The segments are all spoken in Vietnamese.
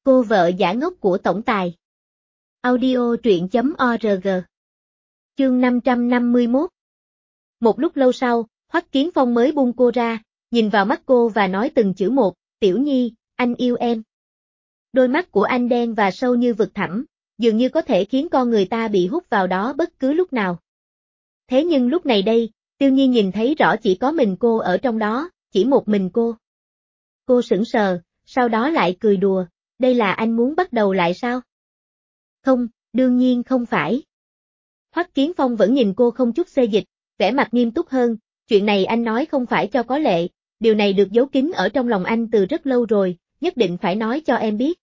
Cô vợ giả ngốc của tổng tài. Audio truyện.org. Chương 551. Một lúc lâu sau, Hoắc Kiến Phong mới buông cô ra, nhìn vào mắt cô và nói từng chữ một, "Tiểu Nhi, anh yêu em." Đôi mắt của anh đen và sâu như vực thẳm, dường như có thể khiến con người ta bị hút vào đó bất cứ lúc nào. Thế nhưng lúc này đây, Tiêu Nhi nhìn thấy rõ chỉ có mình cô ở trong đó, chỉ một mình cô. Cô sững sờ, sau đó lại cười đùa, "Đây là anh muốn bắt đầu lại sao?" "Không, đương nhiên không phải." Hoắc Kiến Phong vẫn nhìn cô không chút xê dịch, vẻ mặt nghiêm túc hơn, "Chuyện này anh nói không phải cho có lệ, điều này được giấu kín ở trong lòng anh từ rất lâu rồi, nhất định phải nói cho em biết.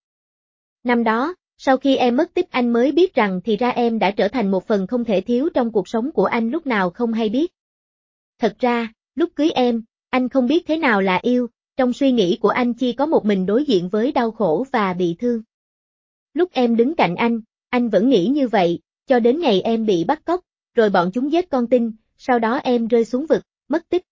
Năm đó, sau khi em mất tích anh mới biết rằng thì ra em đã trở thành một phần không thể thiếu trong cuộc sống của anh lúc nào không hay biết. Thật ra, lúc cưới em, anh không biết thế nào là yêu, trong suy nghĩ của anh chỉ có một mình đối diện với đau khổ và bị thương. Lúc em đứng cạnh anh vẫn nghĩ như vậy, cho đến ngày em bị bắt cóc, rồi bọn chúng giết con tin, sau đó em rơi xuống vực, mất tích."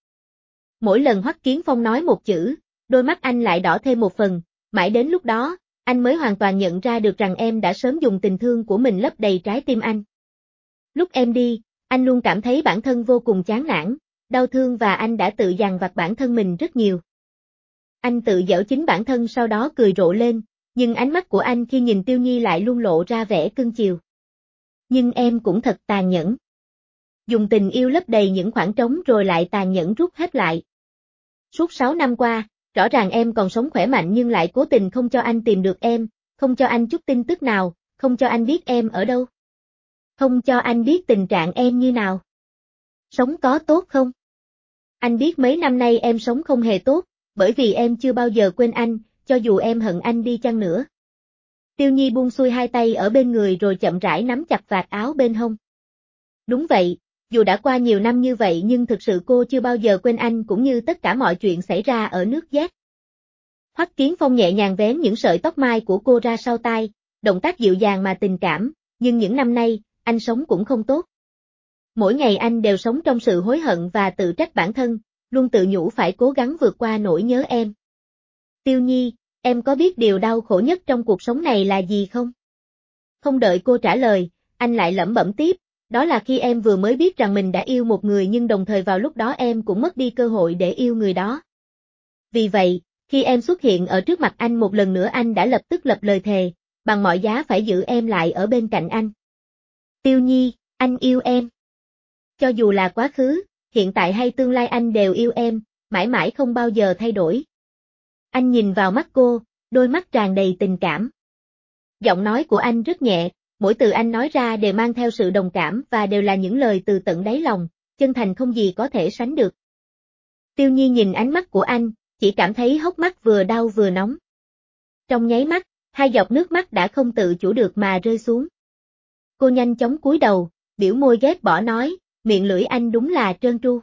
Mỗi lần Hoắc Kiến Phong nói một chữ, đôi mắt anh lại đỏ thêm một phần, mãi đến lúc đó, anh mới hoàn toàn nhận ra được rằng em đã sớm dùng tình thương của mình lấp đầy trái tim anh. Lúc em đi, anh luôn cảm thấy bản thân vô cùng chán nản, đau thương và anh đã tự dằn vặt bản thân mình rất nhiều. Anh tự giễu chính bản thân sau đó cười rộ lên, nhưng ánh mắt của anh khi nhìn Tiêu Nhi lại luôn lộ ra vẻ cưng chiều. "Nhưng em cũng thật tàn nhẫn. Dùng tình yêu lấp đầy những khoảng trống rồi lại tàn nhẫn rút hết lại. Suốt 6 năm qua, rõ ràng em còn sống khỏe mạnh nhưng lại cố tình không cho anh tìm được em, không cho anh chút tin tức nào, không cho anh biết em ở đâu. Không cho anh biết tình trạng em như nào. Sống có tốt không? Anh biết mấy năm nay em sống không hề tốt, bởi vì em chưa bao giờ quên anh, cho dù em hận anh đi chăng nữa." Tiêu Nhi buông xuôi hai tay ở bên người rồi chậm rãi nắm chặt vạt áo bên hông. "Đúng vậy, dù đã qua nhiều năm như vậy nhưng thực sự cô chưa bao giờ quên anh cũng như tất cả mọi chuyện xảy ra ở nước Z." Hoắc Kiến Phong nhẹ nhàng vén những sợi tóc mai của cô ra sau tai, động tác dịu dàng mà tình cảm, "Nhưng những năm nay, anh sống cũng không tốt. Mỗi ngày anh đều sống trong sự hối hận và tự trách bản thân, luôn tự nhủ phải cố gắng vượt qua nỗi nhớ em. Tiêu Nhi, em có biết điều đau khổ nhất trong cuộc sống này là gì không?" Không đợi cô trả lời, anh lại lẩm bẩm tiếp, "Đó là khi em vừa mới biết rằng mình đã yêu một người nhưng đồng thời vào lúc đó em cũng mất đi cơ hội để yêu người đó. Vì vậy, khi em xuất hiện ở trước mặt anh một lần nữa anh đã lập tức lập lời thề, bằng mọi giá phải giữ em lại ở bên cạnh anh. Tiêu Nhi, anh yêu em. Cho dù là quá khứ, hiện tại hay tương lai anh đều yêu em, mãi mãi không bao giờ thay đổi." Anh nhìn vào mắt cô, đôi mắt tràn đầy tình cảm. Giọng nói của anh rất nhẹ, mỗi từ anh nói ra đều mang theo sự đồng cảm và đều là những lời từ tận đáy lòng, chân thành không gì có thể sánh được. Tiêu Nhi nhìn ánh mắt của anh, chỉ cảm thấy hốc mắt vừa đau vừa nóng. Trong nháy mắt, hai giọt nước mắt đã không tự chủ được mà rơi xuống. Cô nhanh chóng cúi đầu, biểu môi ghét bỏ nói, "Miệng lưỡi anh đúng là trơn tru.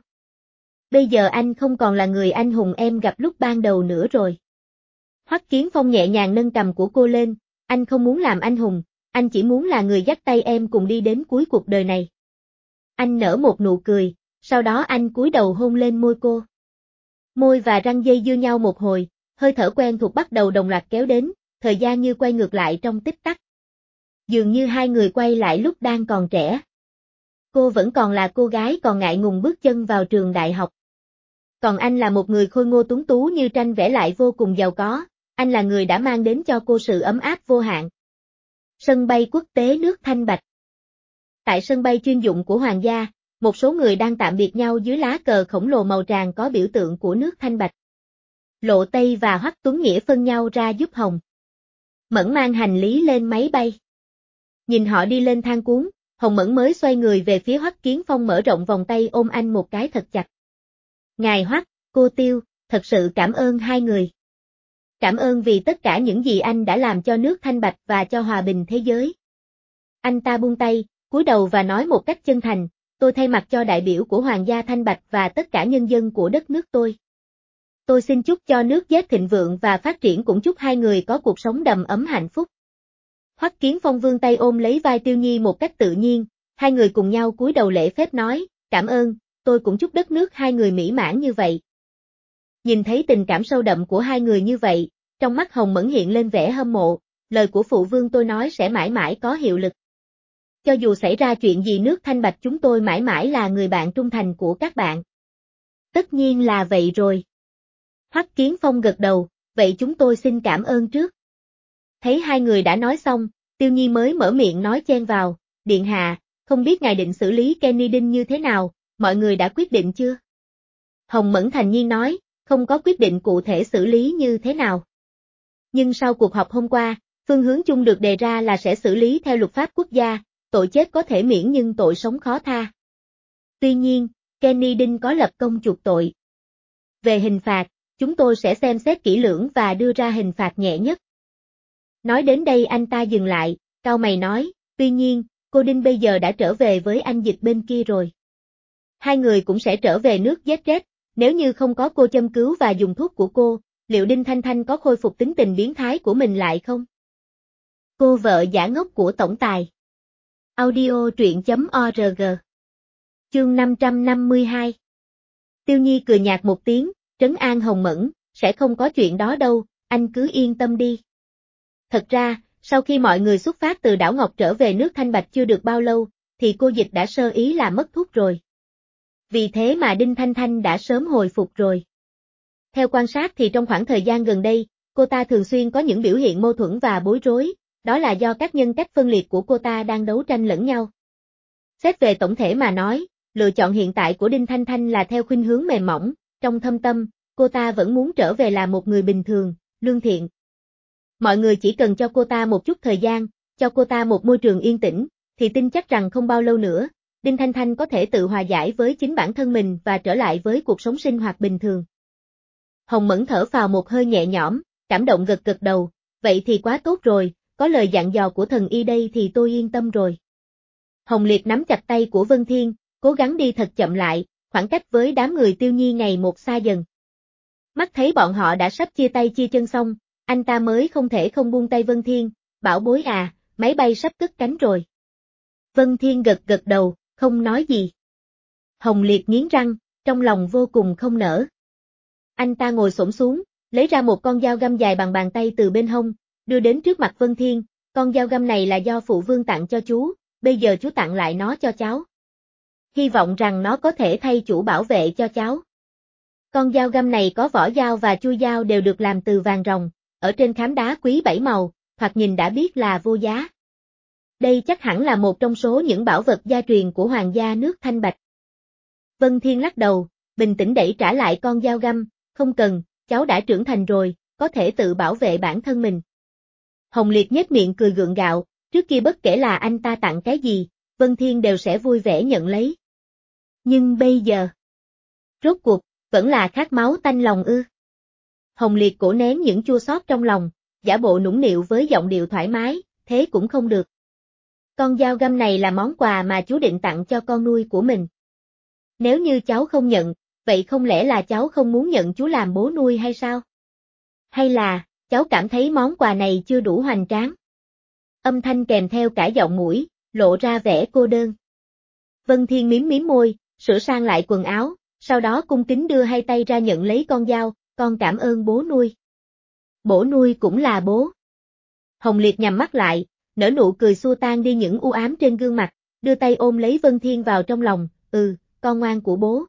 Bây giờ anh không còn là người anh hùng em gặp lúc ban đầu nữa rồi." Hoắc Kiến Phong nhẹ nhàng nâng cằm của cô lên, "Anh không muốn làm anh hùng, anh chỉ muốn là người dắt tay em cùng đi đến cuối cuộc đời này." Anh nở một nụ cười, sau đó anh cúi đầu hôn lên môi cô. Môi và răng dây dưa nhau một hồi, hơi thở quen thuộc bắt đầu đồng loạt kéo đến, thời gian như quay ngược lại trong tích tắc. Dường như hai người quay lại lúc đang còn trẻ. Cô vẫn còn là cô gái còn ngại ngùng bước chân vào trường đại học. Còn anh là một người khôi ngô tuấn tú như tranh vẽ lại vô cùng giàu có, anh là người đã mang đến cho cô sự ấm áp vô hạn. Sân bay quốc tế nước Thanh Bạch. Tại sân bay chuyên dụng của Hoàng gia, một số người đang tạm biệt nhau dưới lá cờ khổng lồ màu tràng có biểu tượng của nước Thanh Bạch. Lộ Tây và Hoắc Tuấn Nghĩa phân nhau ra giúp Hồng Mẫn mang hành lý lên máy bay. Nhìn họ đi lên thang cuốn, Hồng Mẫn mới xoay người về phía Hoắc Kiến Phong mở rộng vòng tay ôm anh một cái thật chặt. "Ngài Hoắc, cô Tiêu, thật sự cảm ơn hai người. Cảm ơn vì tất cả những gì anh đã làm cho nước Thanh Bạch và cho hòa bình thế giới." Anh ta buông tay, cúi đầu và nói một cách chân thành, "Tôi thay mặt cho đại biểu của Hoàng gia Thanh Bạch và tất cả nhân dân của đất nước tôi xin chúc cho nước Z thịnh vượng và phát triển cũng chúc hai người có cuộc sống đầm ấm hạnh phúc." Hoắc Kiến Phong vươn tay ôm lấy vai Tiêu Nhi một cách tự nhiên, hai người cùng nhau cúi đầu lễ phép nói, "Cảm ơn, tôi cũng chúc đất nước hai người mỹ mãn như vậy." Nhìn thấy tình cảm sâu đậm của hai người như vậy, trong mắt Hồng Mẫn hiện lên vẻ hâm mộ, lời của phụ vương tôi nói sẽ mãi mãi có hiệu lực. Cho dù xảy ra chuyện gì nước Thanh Bạch chúng tôi mãi mãi là người bạn trung thành của các bạn. Tất nhiên là vậy rồi. Hoắc Kiến Phong gật đầu, vậy chúng tôi xin cảm ơn trước. Thấy hai người đã nói xong, Tiêu Nhi mới mở miệng nói chen vào, điện hạ, không biết ngài định xử lý Kenny Đinh như thế nào, mọi người đã quyết định chưa? Hồng Mẫn thản nhiên nói, không có quyết định cụ thể xử lý như thế nào. Nhưng sau cuộc họp hôm qua, phương hướng chung được đề ra là sẽ xử lý theo luật pháp quốc gia, tội chết có thể miễn nhưng tội sống khó tha. Tuy nhiên, Kenny Đinh có lập công chuộc tội. Về hình phạt, chúng tôi sẽ xem xét kỹ lưỡng và đưa ra hình phạt nhẹ nhất. Nói đến đây anh ta dừng lại, cau mày nói, tuy nhiên, cô Đinh bây giờ đã trở về với anh Dịch bên kia rồi. Hai người cũng sẽ trở về nước Jet, nếu như không có cô châm cứu và dùng thuốc của cô, liệu Đinh Thanh Thanh có khôi phục tính tình biến thái của mình lại không? Cô vợ giả ngốc của tổng tài. Audio truyện.org. Chương 552. Tiêu Nhi cười nhạt một tiếng, trấn an Hồng Mẫn, sẽ không có chuyện đó đâu, anh cứ yên tâm đi. Thật ra, sau khi mọi người xuất phát từ đảo Ngọc trở về nước Thanh Bạch chưa được bao lâu, thì cô Dịch đã sơ ý là mất thuốc rồi. Vì thế mà Đinh Thanh Thanh đã sớm hồi phục rồi. Theo quan sát thì trong khoảng thời gian gần đây, cô ta thường xuyên có những biểu hiện mâu thuẫn và bối rối, đó là do các nhân cách phân liệt của cô ta đang đấu tranh lẫn nhau. Xét về tổng thể mà nói, lựa chọn hiện tại của Đinh Thanh Thanh là theo khuynh hướng mềm mỏng, trong thâm tâm, cô ta vẫn muốn trở về là một người bình thường, lương thiện. Mọi người chỉ cần cho cô ta một chút thời gian, cho cô ta một môi trường yên tĩnh, thì tin chắc rằng không bao lâu nữa, Đinh Thanh Thanh có thể tự hòa giải với chính bản thân mình và trở lại với cuộc sống sinh hoạt bình thường. Hồng Mẫn thở phào một hơi nhẹ nhõm, cảm động gật gật đầu, vậy thì quá tốt rồi, có lời dặn dò của thần y đây thì tôi yên tâm rồi. Hồng Liệt nắm chặt tay của Vân Thiên, cố gắng đi thật chậm lại, khoảng cách với đám người Tiêu Nhi ngày một xa dần. Mắt thấy bọn họ đã sắp chia tay chia chân xong, anh ta mới không thể không buông tay Vân Thiên, bảo bối à, máy bay sắp cất cánh rồi. Vân Thiên gật gật đầu, không nói gì. Hồng Liệt nghiến răng, trong lòng vô cùng không nỡ. Anh ta ngồi xổm xuống, lấy ra một con dao găm dài bằng bàn tay từ bên hông, đưa đến trước mặt Vân Thiên, con dao găm này là do phụ vương tặng cho chú, bây giờ chú tặng lại nó cho cháu. Hy vọng rằng nó có thể thay chủ bảo vệ cho cháu. Con dao găm này có vỏ dao và chui dao đều được làm từ vàng ròng, ở trên khám đá quý 7 màu, thoạt nhìn đã biết là vô giá. Đây chắc hẳn là một trong số những bảo vật gia truyền của hoàng gia nước Thanh Bạch. Vân Thiên lắc đầu, bình tĩnh đẩy trả lại con dao găm, không cần, cháu đã trưởng thành rồi, có thể tự bảo vệ bản thân mình. Hồng Liệt nhếch miệng cười gượng gạo, trước kia bất kể là anh ta tặng cái gì, Vân Thiên đều sẽ vui vẻ nhận lấy. Nhưng bây giờ, rốt cuộc, vẫn là khát máu tanh lòng ư. Hồng Liệt cố nén những chua xót trong lòng, giả bộ nũng nịu với giọng điệu thoải mái, thế cũng không được. Con dao găm này là món quà mà chú định tặng cho con nuôi của mình. Nếu như cháu không nhận, vậy không lẽ là cháu không muốn nhận chú làm bố nuôi hay sao? Hay là, cháu cảm thấy món quà này chưa đủ hoành tráng? Âm thanh kèm theo cả giọng mũi, lộ ra vẻ cô đơn. Vân Thiên mím môi, sửa sang lại quần áo, sau đó cung kính đưa hai tay ra nhận lấy con dao, con cảm ơn bố nuôi. Bố nuôi cũng là bố. Hồng Liệt nhắm mắt lại, nở nụ cười xua tan đi những u ám trên gương mặt, đưa tay ôm lấy Vân Thiên vào trong lòng, con ngoan của bố.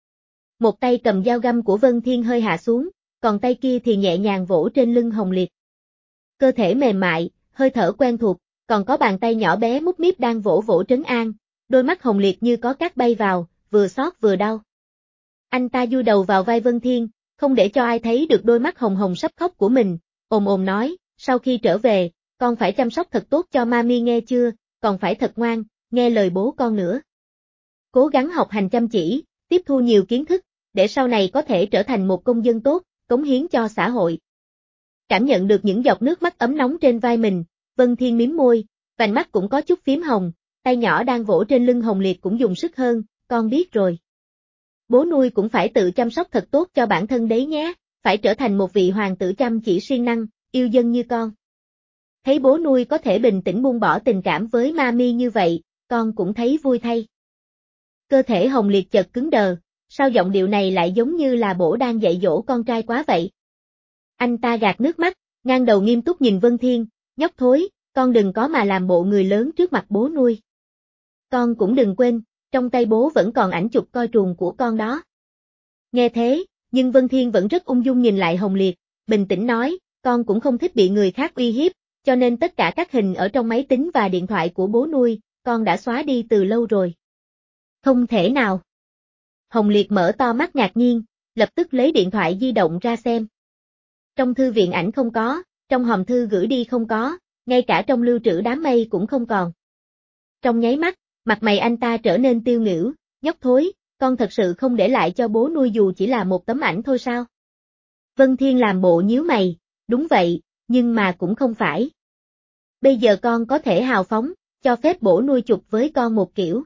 Một tay cầm dao găm của Vân Thiên hơi hạ xuống, còn tay kia thì nhẹ nhàng vỗ trên lưng Hồng Liệt. Cơ thể mềm mại, hơi thở quen thuộc, còn có bàn tay nhỏ bé mút míp đang vỗ vỗ trấn an, đôi mắt Hồng Liệt như có cát bay vào, vừa xót vừa đau. Anh ta du đầu vào vai Vân Thiên, không để cho ai thấy được đôi mắt hồng hồng sắp khóc của mình, ồm ồm nói, sau khi trở về, con phải chăm sóc thật tốt cho Mami nghe chưa, còn phải thật ngoan, nghe lời bố con nữa. Cố gắng học hành chăm chỉ, tiếp thu nhiều kiến thức, để sau này có thể trở thành một công dân tốt, cống hiến cho xã hội. Cảm nhận được những giọt nước mắt ấm nóng trên vai mình, Vân Thiên mím môi, vành mắt cũng có chút phím hồng, tay nhỏ đang vỗ trên lưng Hồng Liệt cũng dùng sức hơn, con biết rồi. Bố nuôi cũng phải tự chăm sóc thật tốt cho bản thân đấy nhé, phải trở thành một vị hoàng tử chăm chỉ siêng năng, yêu dân như con. Thấy bố nuôi có thể bình tĩnh buông bỏ tình cảm với Mami như vậy, con cũng thấy vui thay. Cơ thể Hồng Liệt chợt cứng đờ, sao giọng điệu này lại giống như là bố đang dạy dỗ con trai quá vậy? Anh ta gạt nước mắt, ngang đầu nghiêm túc nhìn Vân Thiên, nhóc thối, con đừng có mà làm bộ người lớn trước mặt bố nuôi. Con cũng đừng quên, trong tay bố vẫn còn ảnh chụp coi truồng của con đó. Nghe thế, nhưng Vân Thiên vẫn rất ung dung nhìn lại Hồng Liệt, bình tĩnh nói, con cũng không thích bị người khác uy hiếp, cho nên tất cả các hình ở trong máy tính và điện thoại của bố nuôi, con đã xóa đi từ lâu rồi. Không thể nào. Hồng Liệt mở to mắt ngạc nhiên, lập tức lấy điện thoại di động ra xem. Trong thư viện ảnh không có, trong hòm thư gửi đi không có, ngay cả trong lưu trữ đám mây cũng không còn. Trong nháy mắt, mặt mày anh ta trở nên tiêu nghỉu, nhóc thối, con thật sự không để lại cho bố nuôi dù chỉ là một tấm ảnh thôi sao? Vân Thiên làm bộ nhíu mày, đúng vậy, nhưng mà cũng không phải. Bây giờ con có thể hào phóng, cho phép bố nuôi chụp với con một kiểu.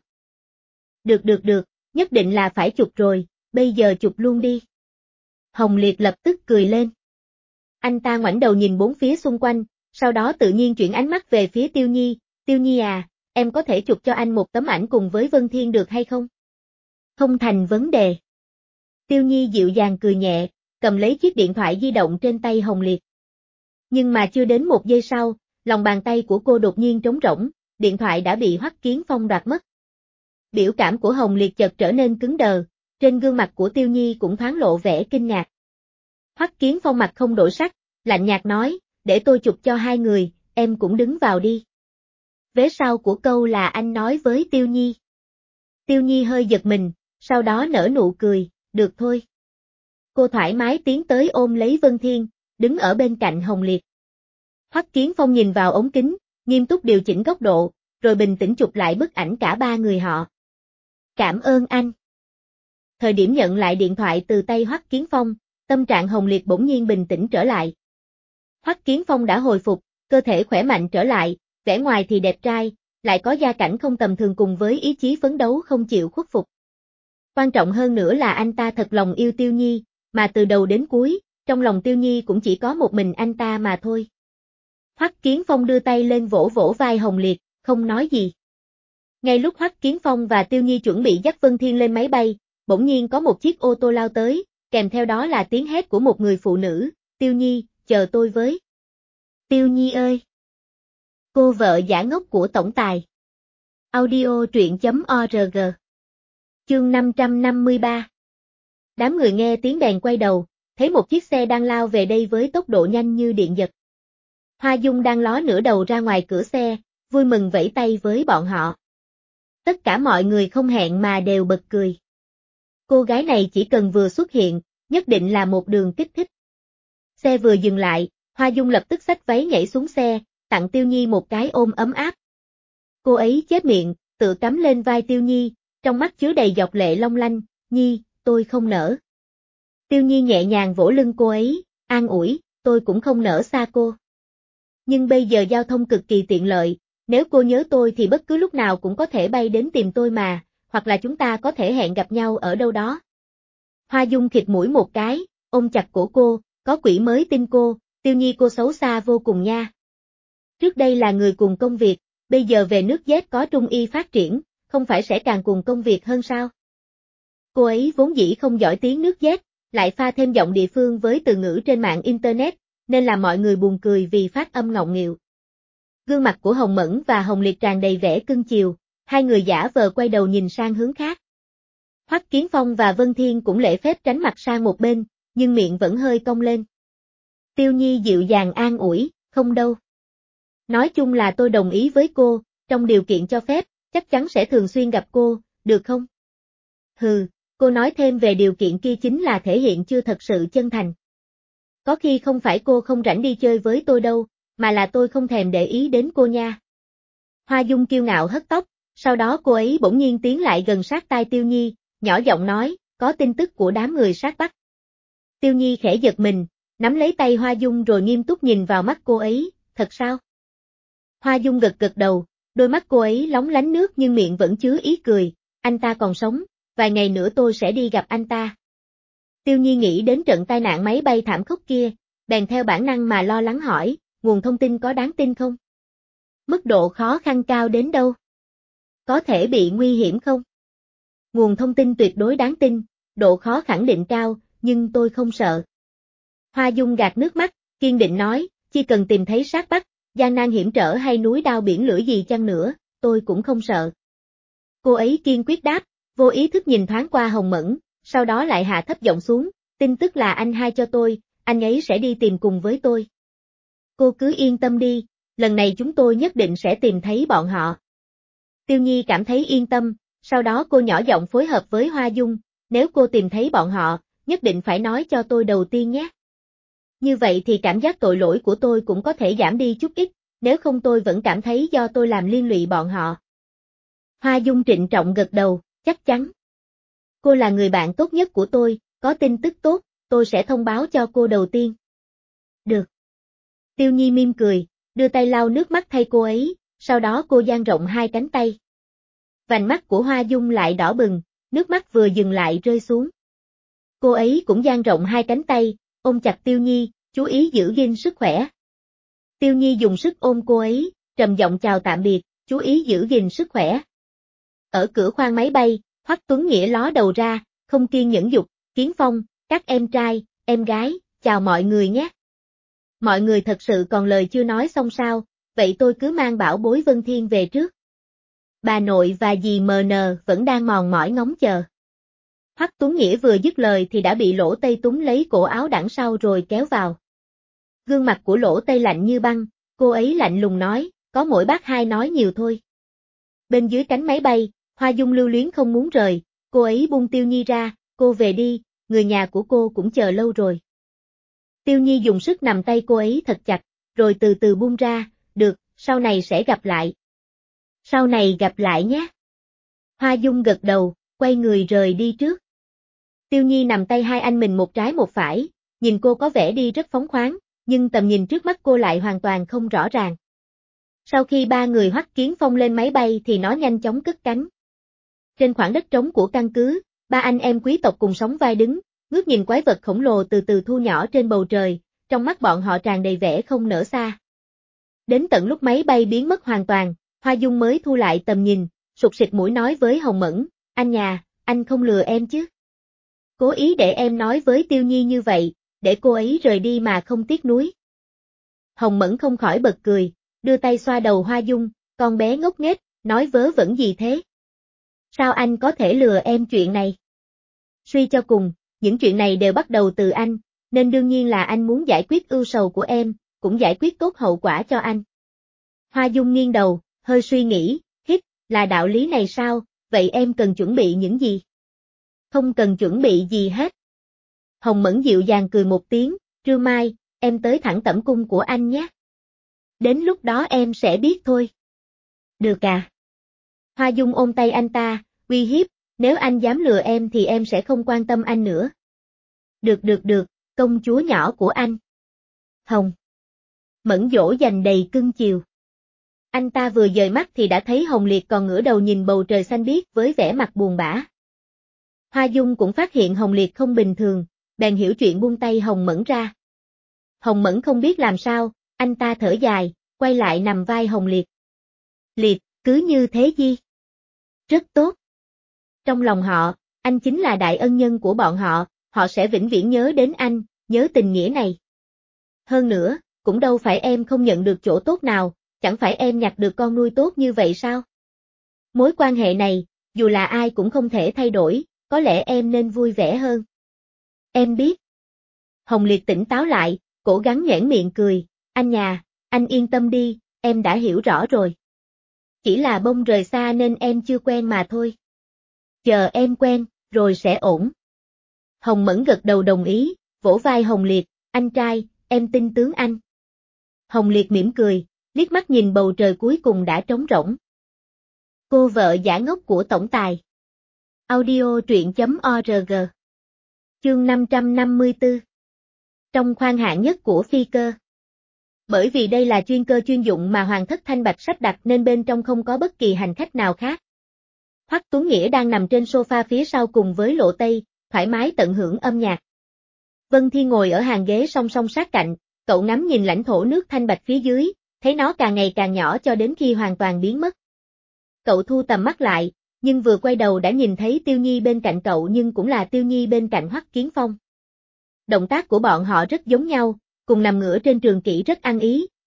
Được, nhất định là phải chụp rồi, bây giờ chụp luôn đi. Hồng Liệt lập tức cười lên. Anh ta ngoảnh đầu nhìn bốn phía xung quanh, sau đó tự nhiên chuyển ánh mắt về phía Tiêu Nhi à, em có thể chụp cho anh một tấm ảnh cùng với Vân Thiên được hay không? Không thành vấn đề. Tiêu Nhi dịu dàng cười nhẹ, cầm lấy chiếc điện thoại di động trên tay Hồng Liệt. Nhưng mà chưa đến một giây sau, lòng bàn tay của cô đột nhiên trống rỗng, điện thoại đã bị Hoắc Kiến Phong đoạt mất. Biểu cảm của Hồng Liệt chợt trở nên cứng đờ, trên gương mặt của Tiêu Nhi cũng thoáng lộ vẻ kinh ngạc. Hoắc Kiến Phong mặt không đổi sắc, lạnh nhạt nói, để tôi chụp cho hai người, em cũng đứng vào đi. Vế sau của câu là anh nói với Tiêu Nhi. Tiêu Nhi hơi giật mình, sau đó nở nụ cười, được thôi. Cô thoải mái tiến tới ôm lấy Vân Thiên, đứng ở bên cạnh Hồng Liệt. Hoắc Kiến Phong nhìn vào ống kính, nghiêm túc điều chỉnh góc độ, rồi bình tĩnh chụp lại bức ảnh cả ba người họ. Cảm ơn anh. Thời điểm nhận lại điện thoại từ tay Hoắc Kiến Phong, tâm trạng Hồng Liệt bỗng nhiên bình tĩnh trở lại. Hoắc Kiến Phong đã hồi phục, cơ thể khỏe mạnh trở lại, vẻ ngoài thì đẹp trai, lại có gia cảnh không tầm thường cùng với ý chí phấn đấu không chịu khuất phục. Quan trọng hơn nữa là anh ta thật lòng yêu Tiêu Nhi, mà từ đầu đến cuối, trong lòng Tiêu Nhi cũng chỉ có một mình anh ta mà thôi. Hoắc Kiến Phong đưa tay lên vỗ vỗ vai Hồng Liệt, không nói gì. Ngay lúc Hoắc Kiến Phong và Tiêu Nhi chuẩn bị dắt Vân Thiên lên máy bay, bỗng nhiên có một chiếc ô tô lao tới, kèm theo đó là tiếng hét của một người phụ nữ, Tiêu Nhi, chờ tôi với. Tiêu Nhi ơi! Cô vợ giả ngốc của tổng tài. Audio truyện.org. Chương 553. Đám người nghe tiếng đèn quay đầu, thấy một chiếc xe đang lao về đây với tốc độ nhanh như điện giật. Hoa Dung đang ló nửa đầu ra ngoài cửa xe, vui mừng vẫy tay với bọn họ. Tất cả mọi người không hẹn mà đều bật cười. Cô gái này chỉ cần vừa xuất hiện, nhất định là một đường kích thích. Xe vừa dừng lại, Hoa Dung lập tức xách váy nhảy xuống xe, tặng Tiêu Nhi một cái ôm ấm áp. Cô ấy chép miệng, tự cắm lên vai Tiêu Nhi, trong mắt chứa đầy giọt lệ long lanh, Nhi, tôi không nỡ. Tiêu Nhi nhẹ nhàng vỗ lưng cô ấy, an ủi, tôi cũng không nỡ xa cô. Nhưng bây giờ giao thông cực kỳ tiện lợi, nếu cô nhớ tôi thì bất cứ lúc nào cũng có thể bay đến tìm tôi mà, hoặc là chúng ta có thể hẹn gặp nhau ở đâu đó. Hoa Dung khịt mũi một cái, ôm chặt cổ cô, có quỷ mới tin cô, Tiêu Nhi cô xấu xa vô cùng nha. Trước đây là người cùng công việc, bây giờ về nước Z có Trung Y phát triển, không phải sẽ càng cùng công việc hơn sao? Cô ấy vốn dĩ không giỏi tiếng nước Z, lại pha thêm giọng địa phương với từ ngữ trên mạng Internet, nên làm mọi người buồn cười vì phát âm ngọng nghịu. Gương mặt của Hồng Mẫn và Hồng Liệt tràn đầy vẻ cưng chiều, hai người giả vờ quay đầu nhìn sang hướng khác. Hoắc Kiến Phong và Vân Thiên cũng lễ phép tránh mặt sang một bên, nhưng miệng vẫn hơi cong lên. Tiêu Nhi dịu dàng an ủi, không đâu. Nói chung là tôi đồng ý với cô, trong điều kiện cho phép, chắc chắn sẽ thường xuyên gặp cô, được không? Hừ, cô nói thêm về điều kiện kia chính là thể hiện chưa thật sự chân thành. Có khi không phải cô không rảnh đi chơi với tôi đâu, mà là tôi không thèm để ý đến cô nha. Hoa Dung kiêu ngạo hất tóc, sau đó cô ấy bỗng nhiên tiến lại gần sát tai Tiêu Nhi, nhỏ giọng nói, có tin tức của đám người sát Bắc. Tiêu Nhi khẽ giật mình, nắm lấy tay Hoa Dung rồi nghiêm túc nhìn vào mắt cô ấy, thật sao? Hoa Dung gật gật đầu, đôi mắt cô ấy lóng lánh nước nhưng miệng vẫn chứa ý cười, anh ta còn sống, vài ngày nữa tôi sẽ đi gặp anh ta. Tiêu Nhi nghĩ đến trận tai nạn máy bay thảm khốc kia, bèn theo bản năng mà lo lắng hỏi, nguồn thông tin có đáng tin không? Mức độ khó khăn cao đến đâu? Có thể bị nguy hiểm không? Nguồn thông tin tuyệt đối đáng tin, độ khó khẳng định cao, nhưng tôi không sợ. Hoa Dung gạt nước mắt, kiên định nói, chỉ cần tìm thấy sát Bắc, gian nan hiểm trở hay núi đao biển lửa gì chăng nữa, tôi cũng không sợ. Cô ấy kiên quyết đáp, vô ý thức nhìn thoáng qua Hồng Mẫn, sau đó lại hạ thấp giọng xuống, tin tức là anh hai cho tôi, anh ấy sẽ đi tìm cùng với tôi. Cô cứ yên tâm đi, lần này chúng tôi nhất định sẽ tìm thấy bọn họ. Tiêu Nhi cảm thấy yên tâm, sau đó cô nhỏ giọng phối hợp với Hoa Dung, nếu cô tìm thấy bọn họ, nhất định phải nói cho tôi đầu tiên nhé. Như vậy thì cảm giác tội lỗi của tôi cũng có thể giảm đi chút ít, nếu không tôi vẫn cảm thấy do tôi làm liên lụy bọn họ. Hoa Dung trịnh trọng gật đầu, chắc chắn. Cô là người bạn tốt nhất của tôi, có tin tức tốt, tôi sẽ thông báo cho cô đầu tiên. Được. Tiêu Nhi mỉm cười, đưa tay lau nước mắt thay cô ấy, sau đó cô dang rộng hai cánh tay. Vành mắt của Hoa Dung lại đỏ bừng, nước mắt vừa dừng lại rơi xuống. Cô ấy cũng dang rộng hai cánh tay, ôm chặt Tiêu Nhi, chú ý giữ gìn sức khỏe. Tiêu Nhi dùng sức ôm cô ấy, trầm giọng chào tạm biệt, chú ý giữ gìn sức khỏe. Ở cửa khoang máy bay, Hoắc Tuấn Nghĩa ló đầu ra, không kiên nhẫn dục, Kiến Phong, các em trai, em gái, chào mọi người nhé. Mọi người thật sự còn lời chưa nói xong sao, vậy tôi cứ mang bảo bối Vân Thiên về trước. Bà nội và dì MN vẫn đang mòn mỏi ngóng chờ. Hoắc Tuấn Nghĩa vừa dứt lời thì đã bị Lỗ Tây túm lấy cổ áo đằng sau rồi kéo vào. Gương mặt của Lỗ Tây lạnh như băng, cô ấy lạnh lùng nói, có mỗi bác hai nói nhiều thôi. Bên dưới cánh máy bay, Hoa Dung lưu luyến không muốn rời, cô ấy buông Tiêu Nhi ra, cô về đi, người nhà của cô cũng chờ lâu rồi. Tiêu Nhi dùng sức nắm tay cô ấy thật chặt, rồi từ từ buông ra, được, sau này sẽ gặp lại. Sau này gặp lại nhé. Hoa Dung gật đầu, quay người rời đi trước. Tiêu Nhi nắm tay hai anh mình một trái một phải, nhìn cô có vẻ đi rất phóng khoáng, nhưng tầm nhìn trước mắt cô lại hoàn toàn không rõ ràng. Sau khi ba người Hoắc Kiến Phong lên máy bay thì nó nhanh chóng cất cánh. Trên khoảng đất trống của căn cứ, ba anh em quý tộc cùng sóng vai đứng, ngước nhìn quái vật khổng lồ từ từ thu nhỏ trên bầu trời, trong mắt bọn họ tràn đầy vẻ không nỡ xa. Đến tận lúc máy bay biến mất hoàn toàn, Hoa Dung mới thu lại tầm nhìn, sụt sịt mũi nói với Hồng Mẫn, anh nhà, anh không lừa em chứ. Cố ý để em nói với Tiêu Nhi như vậy, để cô ấy rời đi mà không tiếc nuối. Hồng Mẫn không khỏi bật cười, đưa tay xoa đầu Hoa Dung, con bé ngốc nghếch, nói vớ vẩn gì thế? Sao anh có thể lừa em chuyện này? Suy cho cùng, những chuyện này đều bắt đầu từ anh, nên đương nhiên là anh muốn giải quyết ưu sầu của em, cũng giải quyết tốt hậu quả cho anh. Hoa Dung nghiêng đầu, hơi suy nghĩ, hít, là đạo lý này sao, vậy em cần chuẩn bị những gì? Không cần chuẩn bị gì hết. Hồng Mẫn dịu dàng cười một tiếng, trưa mai, em tới thẳng tẩm cung của anh nhé. Đến lúc đó em sẽ biết thôi. Được à? Hoa Dung ôm tay anh ta, uy hiếp, nếu anh dám lừa em thì em sẽ không quan tâm anh nữa. Được, công chúa nhỏ của anh. Hồng Mẫn dỗ dành đầy cưng chiều. Anh ta vừa dời mắt thì đã thấy Hồng Liệt còn ngửa đầu nhìn bầu trời xanh biếc với vẻ mặt buồn bã. Hoa Dung cũng phát hiện Hồng Liệt không bình thường, bèn hiểu chuyện buông tay Hồng Mẫn ra. Hồng Mẫn không biết làm sao, anh ta thở dài, quay lại nằm vai Hồng Liệt. Liệt, cứ như thế đi. Rất tốt. Trong lòng họ, anh chính là đại ân nhân của bọn họ sẽ vĩnh viễn nhớ đến anh, nhớ tình nghĩa này. Hơn nữa, cũng đâu phải em không nhận được chỗ tốt nào, chẳng phải em nhặt được con nuôi tốt như vậy sao? Mối quan hệ này, dù là ai cũng không thể thay đổi, có lẽ em nên vui vẻ hơn. Em biết. Hồng Liệt tỉnh táo lại, cố gắng nhoẻn miệng cười, anh nhà, anh yên tâm đi, em đã hiểu rõ rồi. Chỉ là bông rời xa nên em chưa quen mà thôi. Chờ em quen, rồi sẽ ổn. Hồng Mẫn gật đầu đồng ý, vỗ vai Hồng Liệt, anh trai, em tin tướng anh. Hồng Liệt mỉm cười, liếc mắt nhìn bầu trời cuối cùng đã trống rỗng. Cô vợ giả ngốc của tổng tài. Audio truyện.org. Chương 554. Trong khoang hạng nhất của phi cơ. Bởi vì đây là chuyên cơ chuyên dụng mà Hoàng thất Thanh Bạch sắp đặt nên bên trong không có bất kỳ hành khách nào khác. Hoắc Tuấn Nghĩa đang nằm trên sofa phía sau cùng với Lộ Tây, thoải mái tận hưởng âm nhạc. Vân Thiên ngồi ở hàng ghế song song sát cạnh, cậu ngắm nhìn lãnh thổ nước Thanh Bạch phía dưới, thấy nó càng ngày càng nhỏ cho đến khi hoàn toàn biến mất. Cậu thu tầm mắt lại, nhưng vừa quay đầu đã nhìn thấy Tiêu Nhi bên cạnh cậu nhưng cũng là Tiêu Nhi bên cạnh Hoắc Kiến Phong. Động tác của bọn họ rất giống nhau, cùng nằm ngửa trên trường kỷ rất ăn ý,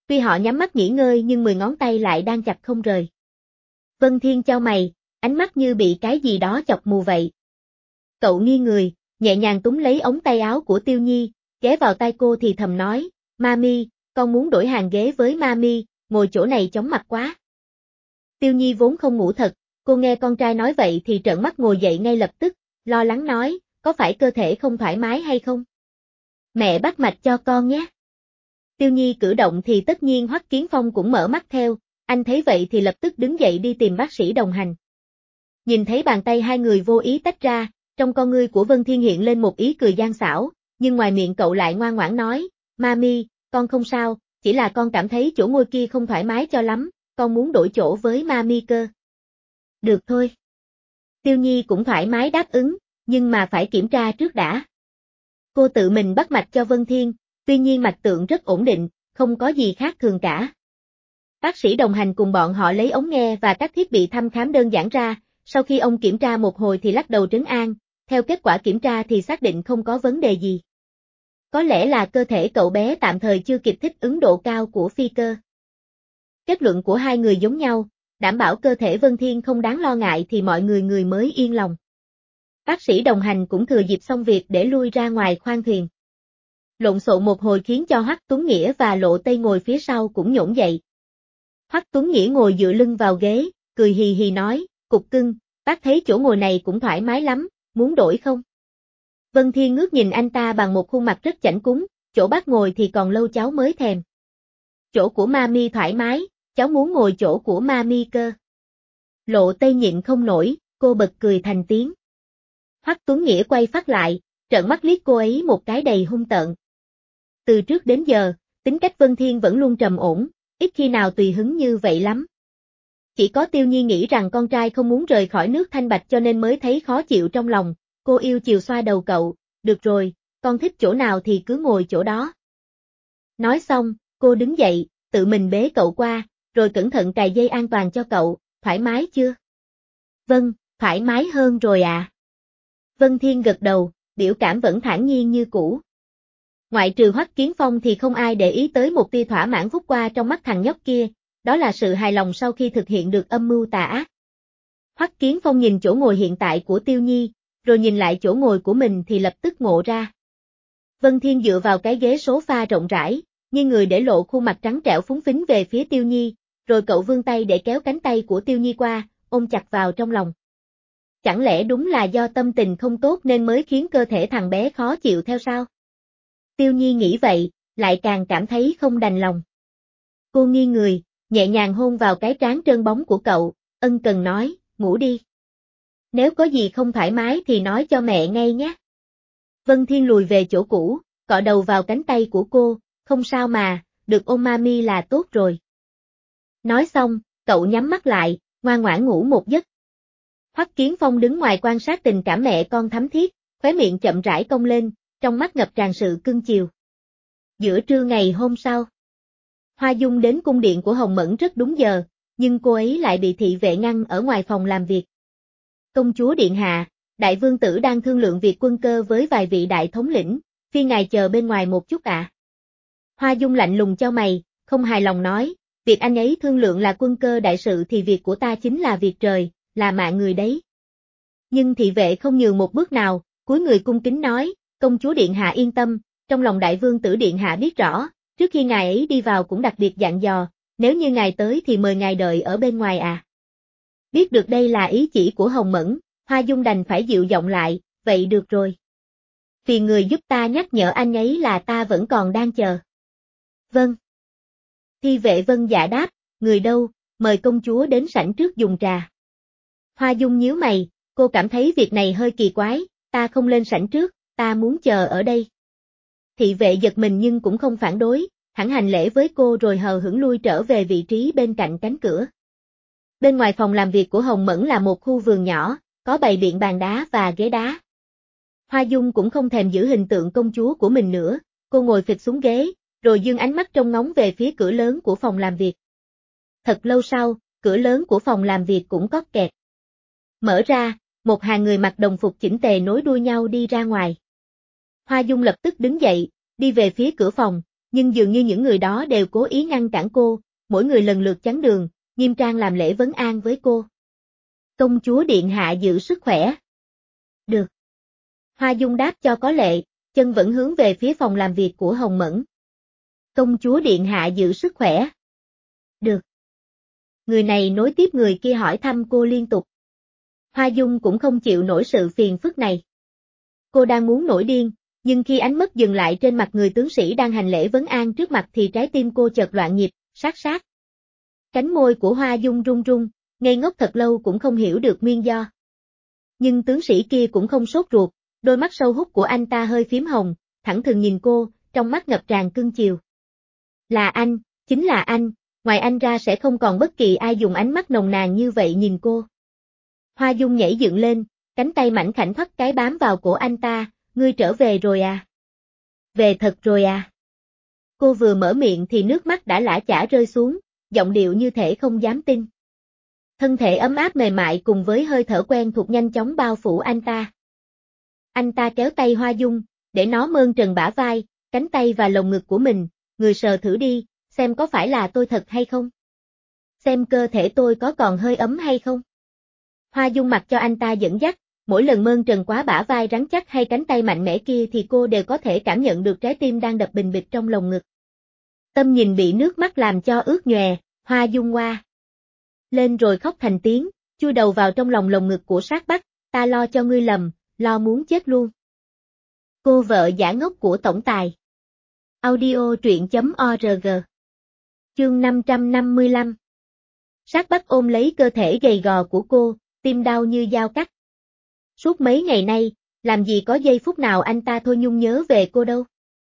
Tuy họ nhắm mắt nghỉ ngơi nhưng 10 ngón tay lại đang chặt không rời. Vân Thiên chau mày, ánh mắt như bị cái gì đó chọc mù vậy. Cậu nghiêng người, nhẹ nhàng túm lấy ống tay áo của Tiêu Nhi, ghé vào tai cô thì thầm nói, Mami, con muốn đổi hàng ghế với Mami, ngồi chỗ này chóng mặt quá. Tiêu Nhi vốn không ngủ thật, cô nghe con trai nói vậy thì trợn mắt ngồi dậy ngay lập tức, lo lắng nói, có phải cơ thể không thoải mái hay không? Mẹ bắt mạch cho con nhé. Tiêu Nhi cử động thì tất nhiên Hoắc Kiến Phong cũng mở mắt theo, anh thấy vậy thì lập tức đứng dậy đi tìm bác sĩ đồng hành. Nhìn thấy bàn tay hai người vô ý tách ra, trong con ngươi của Vân Thiên hiện lên một ý cười gian xảo, nhưng ngoài miệng cậu lại ngoan ngoãn nói, Mami, con không sao, chỉ là con cảm thấy chỗ ngồi kia không thoải mái cho lắm, con muốn đổi chỗ với Mami cơ. Được thôi. Tiêu Nhi cũng thoải mái đáp ứng, nhưng mà phải kiểm tra trước đã. Cô tự mình bắt mạch cho Vân Thiên, tuy nhiên mạch tượng rất ổn định, không có gì khác thường cả. Bác sĩ đồng hành cùng bọn họ lấy ống nghe và các thiết bị thăm khám đơn giản ra, sau khi ông kiểm tra một hồi thì lắc đầu trấn an, theo kết quả kiểm tra thì xác định không có vấn đề gì. Có lẽ là cơ thể cậu bé tạm thời chưa kịp thích ứng độ cao của phi cơ. Kết luận của hai người giống nhau, đảm bảo cơ thể Vân Thiên không đáng lo ngại thì mọi người mới yên lòng. Bác sĩ đồng hành cũng thừa dịp xong việc để lui ra ngoài khoang thuyền. Lộn xộn một hồi khiến cho Hoắc Tuấn Nghĩa và Lộ Tây ngồi phía sau cũng nhổn dậy. Hoắc Tuấn Nghĩa ngồi dựa lưng vào ghế, cười hì hì nói, cục cưng, bác thấy chỗ ngồi này cũng thoải mái lắm, muốn đổi không? Vân Thiên ngước nhìn anh ta bằng một khuôn mặt rất chảnh cúng, chỗ bác ngồi thì còn lâu cháu mới thèm. Chỗ của Mami thoải mái, cháu muốn ngồi chỗ của Mami cơ. Lộ Tây nhịn không nổi, cô bật cười thành tiếng. Hoắc Tuấn Nghĩa quay phát lại, trợn mắt liếc cô ấy một cái đầy hung tợn. Từ trước đến giờ, tính cách Vân Thiên vẫn luôn trầm ổn, ít khi nào tùy hứng như vậy lắm. Chỉ có Tiêu Nhi nghĩ rằng con trai không muốn rời khỏi nước Thanh Bạch cho nên mới thấy khó chịu trong lòng, cô yêu chiều xoa đầu cậu, được rồi, con thích chỗ nào thì cứ ngồi chỗ đó. Nói xong, cô đứng dậy, tự mình bế cậu qua, rồi cẩn thận cài dây an toàn cho cậu, thoải mái chưa? Vâng, thoải mái hơn rồi ạ. Vân Thiên gật đầu, biểu cảm vẫn thản nhiên như cũ. Ngoại trừ Hoắc Kiến Phong thì không ai để ý tới một tia thỏa mãn vút qua trong mắt thằng nhóc kia, đó là sự hài lòng sau khi thực hiện được âm mưu tà ác. Hoắc Kiến Phong nhìn chỗ ngồi hiện tại của Tiêu Nhi, rồi nhìn lại chỗ ngồi của mình thì lập tức ngộ ra. Vân Thiên dựa vào cái ghế sofa rộng rãi, như người để lộ khuôn mặt trắng trẻo phúng phính về phía Tiêu Nhi, rồi cậu vươn tay để kéo cánh tay của Tiêu Nhi qua, ôm chặt vào trong lòng. Chẳng lẽ đúng là do tâm tình không tốt nên mới khiến cơ thể thằng bé khó chịu theo sao? Tiêu Nhi nghĩ vậy, lại càng cảm thấy không đành lòng. Cô nghiêng người, nhẹ nhàng hôn vào cái trán trơn bóng của cậu, ân cần nói, ngủ đi. Nếu có gì không thoải mái thì nói cho mẹ ngay nhé. Vân Thiên lùi về chỗ cũ, cọ đầu vào cánh tay của cô, không sao mà, được ôm Mami là tốt rồi. Nói xong, cậu nhắm mắt lại, ngoan ngoãn ngủ một giấc. Hoắc Kiến Phong đứng ngoài quan sát tình cảm mẹ con thắm thiết, khóe miệng chậm rãi cong lên, trong mắt ngập tràn sự cưng chiều. Giữa trưa ngày hôm sau, Hoa Dung đến cung điện của Hồng Mẫn rất đúng giờ, nhưng cô ấy lại bị thị vệ ngăn ở ngoài phòng làm việc. Công chúa điện hạ, đại vương tử đang thương lượng việc quân cơ với vài vị đại thống lĩnh, phiên ngài chờ bên ngoài một chút ạ. Hoa Dung lạnh lùng chau mày, không hài lòng nói, việc anh ấy thương lượng là quân cơ đại sự thì việc của ta chính là việc trời, là mạng người đấy. Nhưng thị vệ không nhường một bước nào, cúi người cung kính nói, công chúa điện hạ yên tâm, trong lòng đại vương tử điện hạ biết rõ, trước khi ngài ấy đi vào cũng đặc biệt dặn dò, nếu như ngài tới thì mời ngài đợi ở bên ngoài à. Biết được đây là ý chỉ của Hồng Mẫn, Hoa Dung đành phải dịu giọng lại, vậy được rồi. Phiền người giúp ta nhắc nhở anh ấy là ta vẫn còn đang chờ. Vâng. Thi vệ vân dạ đáp, người đâu, mời công chúa đến sảnh trước dùng trà. Hoa Dung nhíu mày, cô cảm thấy việc này hơi kỳ quái, ta không lên sảnh trước, ta muốn chờ ở đây. Thị vệ giật mình nhưng cũng không phản đối, thẳng hành lễ với cô rồi hờ hững lui trở về vị trí bên cạnh cánh cửa. Bên ngoài phòng làm việc của Hồng Mẫn là một khu vườn nhỏ, có bày biện bàn đá và ghế đá. Hoa Dung cũng không thèm giữ hình tượng công chúa của mình nữa, cô ngồi phịch xuống ghế, rồi dương ánh mắt trông ngóng về phía cửa lớn của phòng làm việc. Thật lâu sau, cửa lớn của phòng làm việc cũng cót kẹt. Mở ra, một hàng người mặc đồng phục chỉnh tề nối đuôi nhau đi ra ngoài. Hoa Dung lập tức đứng dậy, đi về phía cửa phòng, Nhưng dường như những người đó đều cố ý ngăn cản cô, mỗi người lần lượt chắn đường, nghiêm trang làm lễ vấn an với cô. Công chúa điện hạ giữ sức khỏe. Được. Hoa Dung đáp cho có lệ, chân vẫn hướng về phía phòng làm việc của Hồng Mẫn. Công chúa điện hạ giữ sức khỏe. Được. Người này nối tiếp người kia hỏi thăm cô liên tục. Hoa Dung cũng không chịu nổi sự phiền phức này. Cô đang muốn nổi điên, nhưng khi ánh mắt dừng lại trên mặt người tướng sĩ đang hành lễ vấn an trước mặt thì trái tim cô chợt loạn nhịp, sát sát. Cánh môi của Hoa Dung run run, ngây ngốc thật lâu cũng không hiểu được nguyên do. Nhưng tướng sĩ kia cũng không sốt ruột, đôi mắt sâu hút của anh ta hơi phím hồng, thẳng thừng nhìn cô, trong mắt ngập tràn cưng chiều. Là anh, chính là anh, ngoài anh ra sẽ không còn bất kỳ ai dùng ánh mắt nồng nàn như vậy nhìn cô. Hoa Dung nhảy dựng lên, cánh tay mảnh khảnh thoắt cái bám vào cổ anh ta, ngươi trở về rồi à? Về thật rồi à? Cô vừa mở miệng thì nước mắt đã lã chã rơi xuống, giọng điệu như thể không dám tin. Thân thể ấm áp mềm mại cùng với hơi thở quen thuộc nhanh chóng bao phủ anh ta. Anh ta kéo tay Hoa Dung, để nó mơn trần bả vai, cánh tay và lồng ngực của mình, người sờ thử đi, xem có phải là tôi thật hay không? Xem cơ thể tôi có còn hơi ấm hay không? Hoa Dung mặc cho anh ta dẫn dắt, mỗi lần mơn trần quá bả vai rắn chắc hay cánh tay mạnh mẽ kia thì cô đều có thể cảm nhận được trái tim đang đập bình bịch trong lồng ngực. Tâm nhìn bị nước mắt làm cho ướt nhòe, Hoa Dung hoa lên rồi khóc thành tiếng, chui đầu vào trong lồng ngực của Sát Bắc, ta lo cho ngươi lầm, lo muốn chết luôn. Cô vợ giả ngốc của tổng tài. Audio truyện.org. Chương 555. Sát Bắc ôm lấy cơ thể gầy gò của cô, tim đau như dao cắt. Suốt mấy ngày nay, làm gì có giây phút nào anh ta thôi nhung nhớ về cô đâu.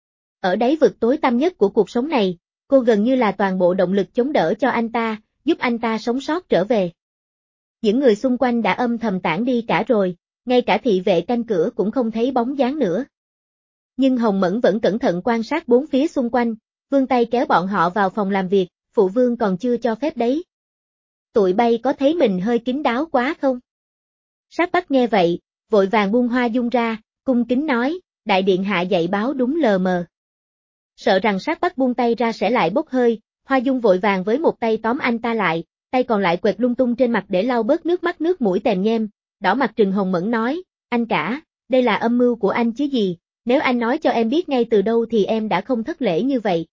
Ở đáy vực tối tăm nhất của cuộc sống này, cô gần như là toàn bộ động lực chống đỡ cho anh ta, giúp anh ta sống sót trở về. Những người xung quanh đã âm thầm tản đi cả rồi, ngay cả thị vệ canh cửa cũng không thấy bóng dáng nữa. Nhưng Hồng Mẫn vẫn cẩn thận quan sát bốn phía xung quanh, vươn tay kéo bọn họ vào phòng làm việc, phụ vương còn chưa cho phép đấy. Tụi bay có thấy mình hơi kín đáo quá không? Sát Bắc nghe vậy, vội vàng buông Hoa Dung ra, cung kính nói, đại điện hạ dạy báo đúng lờ mờ. Sợ rằng Sát Bắc buông tay ra sẽ lại bốc hơi, Hoa Dung vội vàng với một tay tóm anh ta lại, tay còn lại quệt lung tung trên mặt để lau bớt nước mắt nước mũi tèm nhem, đỏ mặt trừng Hồng Mẫn nói, anh cả, đây là âm mưu của anh chứ gì, nếu anh nói cho em biết ngay từ đâu thì em đã không thất lễ như vậy.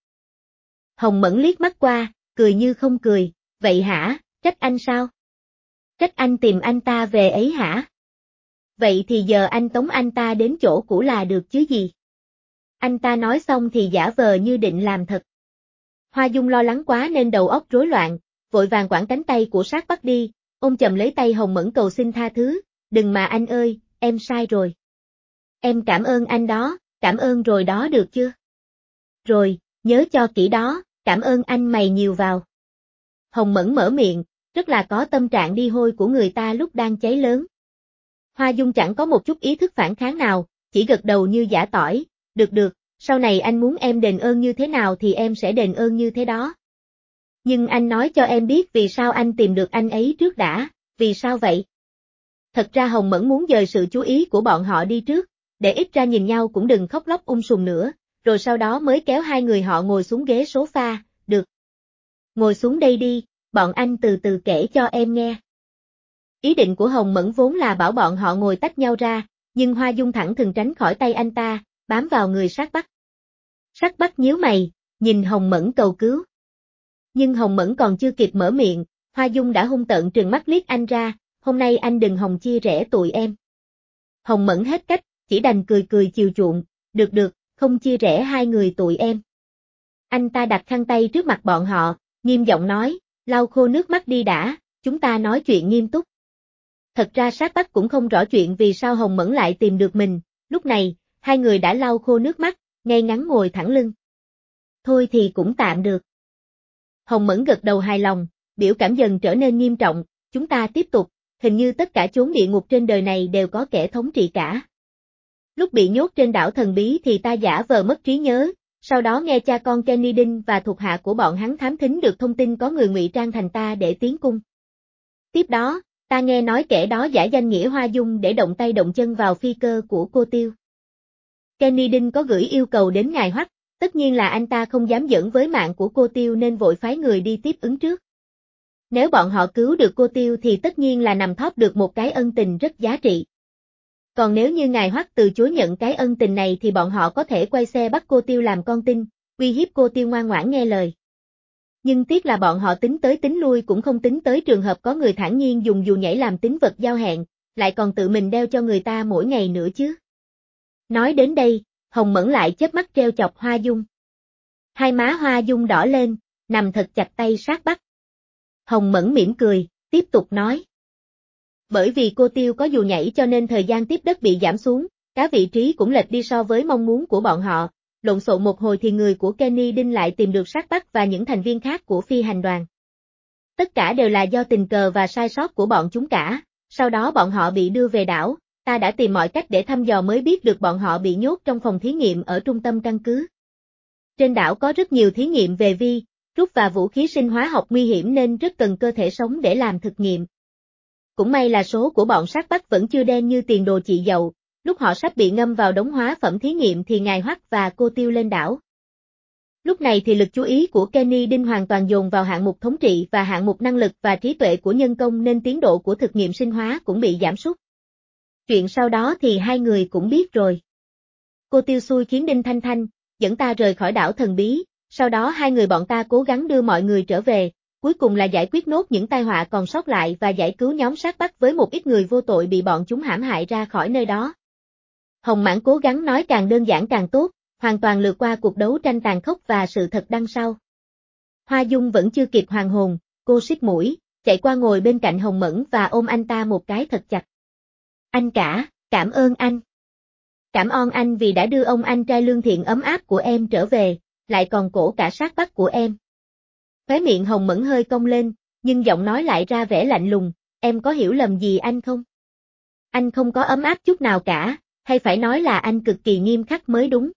Hồng Mẫn liếc mắt qua, cười như không cười, vậy hả, trách anh sao? Trách anh tìm anh ta về ấy hả? Vậy thì giờ anh tống anh ta đến chỗ cũ là được chứ gì? Anh ta nói xong thì giả vờ như định làm thật. Hoa Dung lo lắng quá nên đầu óc rối loạn, vội vàng quẳng cánh tay của Sát Bắc đi, ôm chầm lấy tay Hồng Mẫn cầu xin tha thứ, đừng mà anh ơi, em sai rồi. Em cảm ơn anh đó, cảm ơn rồi đó được chưa? Rồi, nhớ cho kỹ đó, cảm ơn anh mày nhiều vào. Hồng Mẫn mở miệng, rất là có tâm trạng đi hôi của người ta lúc đang cháy lớn. Hoa Dung chẳng có một chút ý thức phản kháng nào, chỉ gật đầu như giả tỏi, được, sau này anh muốn em đền ơn như thế nào thì em sẽ đền ơn như thế đó. Nhưng anh nói cho em biết vì sao anh tìm được anh ấy trước đã, vì sao vậy? Thật ra Hồng Mẫn muốn dời sự chú ý của bọn họ đi trước, để ít ra nhìn nhau cũng đừng khóc lóc sùm nữa, rồi sau đó mới kéo hai người họ ngồi xuống ghế sofa, được. Ngồi xuống đây đi, bọn anh từ từ kể cho em nghe. Ý định của Hồng Mẫn vốn là bảo bọn họ ngồi tách nhau ra, nhưng Hoa Dung thẳng thừng tránh khỏi tay anh ta, bám vào người Sát Bắc. Sát Bắc nhíu mày, nhìn Hồng Mẫn cầu cứu. Nhưng Hồng Mẫn còn chưa kịp mở miệng, Hoa Dung đã hung tợn trừng mắt liếc anh ra, hôm nay anh đừng hòng chia rẽ tụi em. Hồng Mẫn hết cách, chỉ đành cười chiều chuộng, được, không chia rẽ hai người tụi em. Anh ta đặt khăn tay trước mặt bọn họ, nghiêm giọng nói, lau khô nước mắt đi đã, chúng ta nói chuyện nghiêm túc. Thật ra Sát Bắc cũng không rõ chuyện vì sao Hồng Mẫn lại tìm được mình, lúc này, hai người đã lau khô nước mắt, ngay ngắn ngồi thẳng lưng. Thôi thì cũng tạm được. Hồng Mẫn gật đầu hài lòng, biểu cảm dần trở nên nghiêm trọng, chúng ta tiếp tục, hình như tất cả chốn địa ngục trên đời này đều có kẻ thống trị cả. Lúc bị nhốt trên đảo thần bí thì ta giả vờ mất trí nhớ, sau đó nghe cha con Kennedy và thuộc hạ của bọn hắn thám thính được thông tin có người ngụy trang thành ta để tiến cung. Tiếp đó, ta nghe nói kẻ đó giả danh nghĩa Hoa Dung để động tay động chân vào phi cơ của cô Tiêu. Kennedy có gửi yêu cầu đến ngài Hoắc, Tất nhiên là anh ta không dám giỡn với mạng của cô Tiêu nên vội phái người đi tiếp ứng trước. Nếu bọn họ cứu được cô Tiêu thì tất nhiên là nằm thóp được một cái ân tình rất giá trị. Còn nếu như ngài Hoắc từ chối nhận cái ân tình này thì bọn họ có thể quay xe bắt cô Tiêu làm con tin, uy hiếp cô Tiêu ngoan ngoãn nghe lời. Nhưng tiếc là bọn họ tính tới tính lui cũng không tính tới trường hợp có người thản nhiên dùng dù nhảy làm tín vật giao hẹn, lại còn tự mình đeo cho người ta mỗi ngày nữa chứ. Nói đến đây, Hồng Mẫn lại chớp mắt treo chọc Hoa Dung. Hai má Hoa Dung đỏ lên, nằm thật chặt tay sát Bắc. Hồng Mẫn mỉm cười, tiếp tục nói. Bởi vì cô Tiêu có dù nhảy cho nên thời gian tiếp đất bị giảm xuống, cả vị trí cũng lệch đi so với mong muốn của bọn họ, lộn xộn một hồi thì người của Kenny Đinh lại tìm được sát Bắc và những thành viên khác của phi hành đoàn. Tất cả đều là do tình cờ và sai sót của bọn chúng cả, sau đó bọn họ bị đưa về đảo, ta đã tìm mọi cách để thăm dò mới biết được bọn họ bị nhốt trong phòng thí nghiệm ở trung tâm căn cứ. Trên đảo có rất nhiều thí nghiệm về virus và vũ khí sinh hóa học nguy hiểm nên rất cần cơ thể sống để làm thực nghiệm. Cũng may là số của bọn sát Bắc vẫn chưa đen như tiền đồ chị dậu, lúc họ sắp bị ngâm vào đống hóa phẩm thí nghiệm thì ngài Hoắc và cô Tiêu lên đảo. Lúc này thì lực chú ý của Kenny Đinh hoàn toàn dồn vào hạng mục thống trị và hạng mục năng lực và trí tuệ của nhân công nên tiến độ của thực nghiệm sinh hóa cũng bị giảm sút. Chuyện sau đó thì hai người cũng biết rồi. Cô Tiêu xui khiến Đinh Thanh Thanh dẫn ta rời khỏi đảo thần bí, sau đó hai người bọn ta cố gắng đưa mọi người trở về, cuối cùng là giải quyết nốt những tai họa còn sót lại và giải cứu nhóm sát Bắc với một ít người vô tội bị bọn chúng hãm hại ra khỏi nơi đó. Hồng Mãn cố gắng nói càng đơn giản càng tốt, hoàn toàn lược qua cuộc đấu tranh tàn khốc và sự thật đằng sau. Hoa Dung vẫn chưa kịp hoàn hồn, cô siết mũi, chạy qua ngồi bên cạnh Hồng Mẫn và ôm anh ta một cái thật chặt. Anh cả, cảm ơn anh. Cảm ơn anh vì đã đưa ông anh trai lương thiện ấm áp của em trở về, lại còn cổ cả sát Bắc của em. Khóe miệng Hồng Mẫn hơi cong lên, nhưng giọng nói lại ra vẻ lạnh lùng, em có hiểu lầm gì anh không? Anh không có ấm áp chút nào cả, hay phải nói là anh cực kỳ nghiêm khắc mới đúng.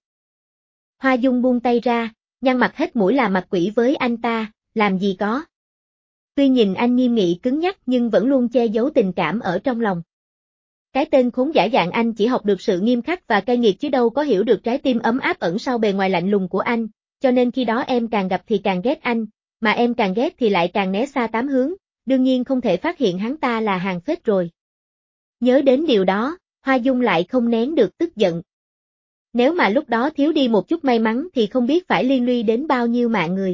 Hoa Dung buông tay ra, nhăn mặt hết mũi là mặt quỷ với anh ta, làm gì có. Tuy nhìn anh nghiêm nghị cứng nhắc nhưng vẫn luôn che giấu tình cảm ở trong lòng. Cái tên khốn giả dạng anh chỉ học được sự nghiêm khắc và cay nghiệt chứ đâu có hiểu được trái tim ấm áp ẩn sau bề ngoài lạnh lùng của anh, cho nên khi đó em càng gặp thì càng ghét anh, mà em càng ghét thì lại càng né xa tám hướng, đương nhiên không thể phát hiện hắn ta là hàng phết rồi. Nhớ đến điều đó, Hoa Dung lại không nén được tức giận. Nếu mà lúc đó thiếu đi một chút may mắn thì không biết phải liên lụy đến bao nhiêu mạng người.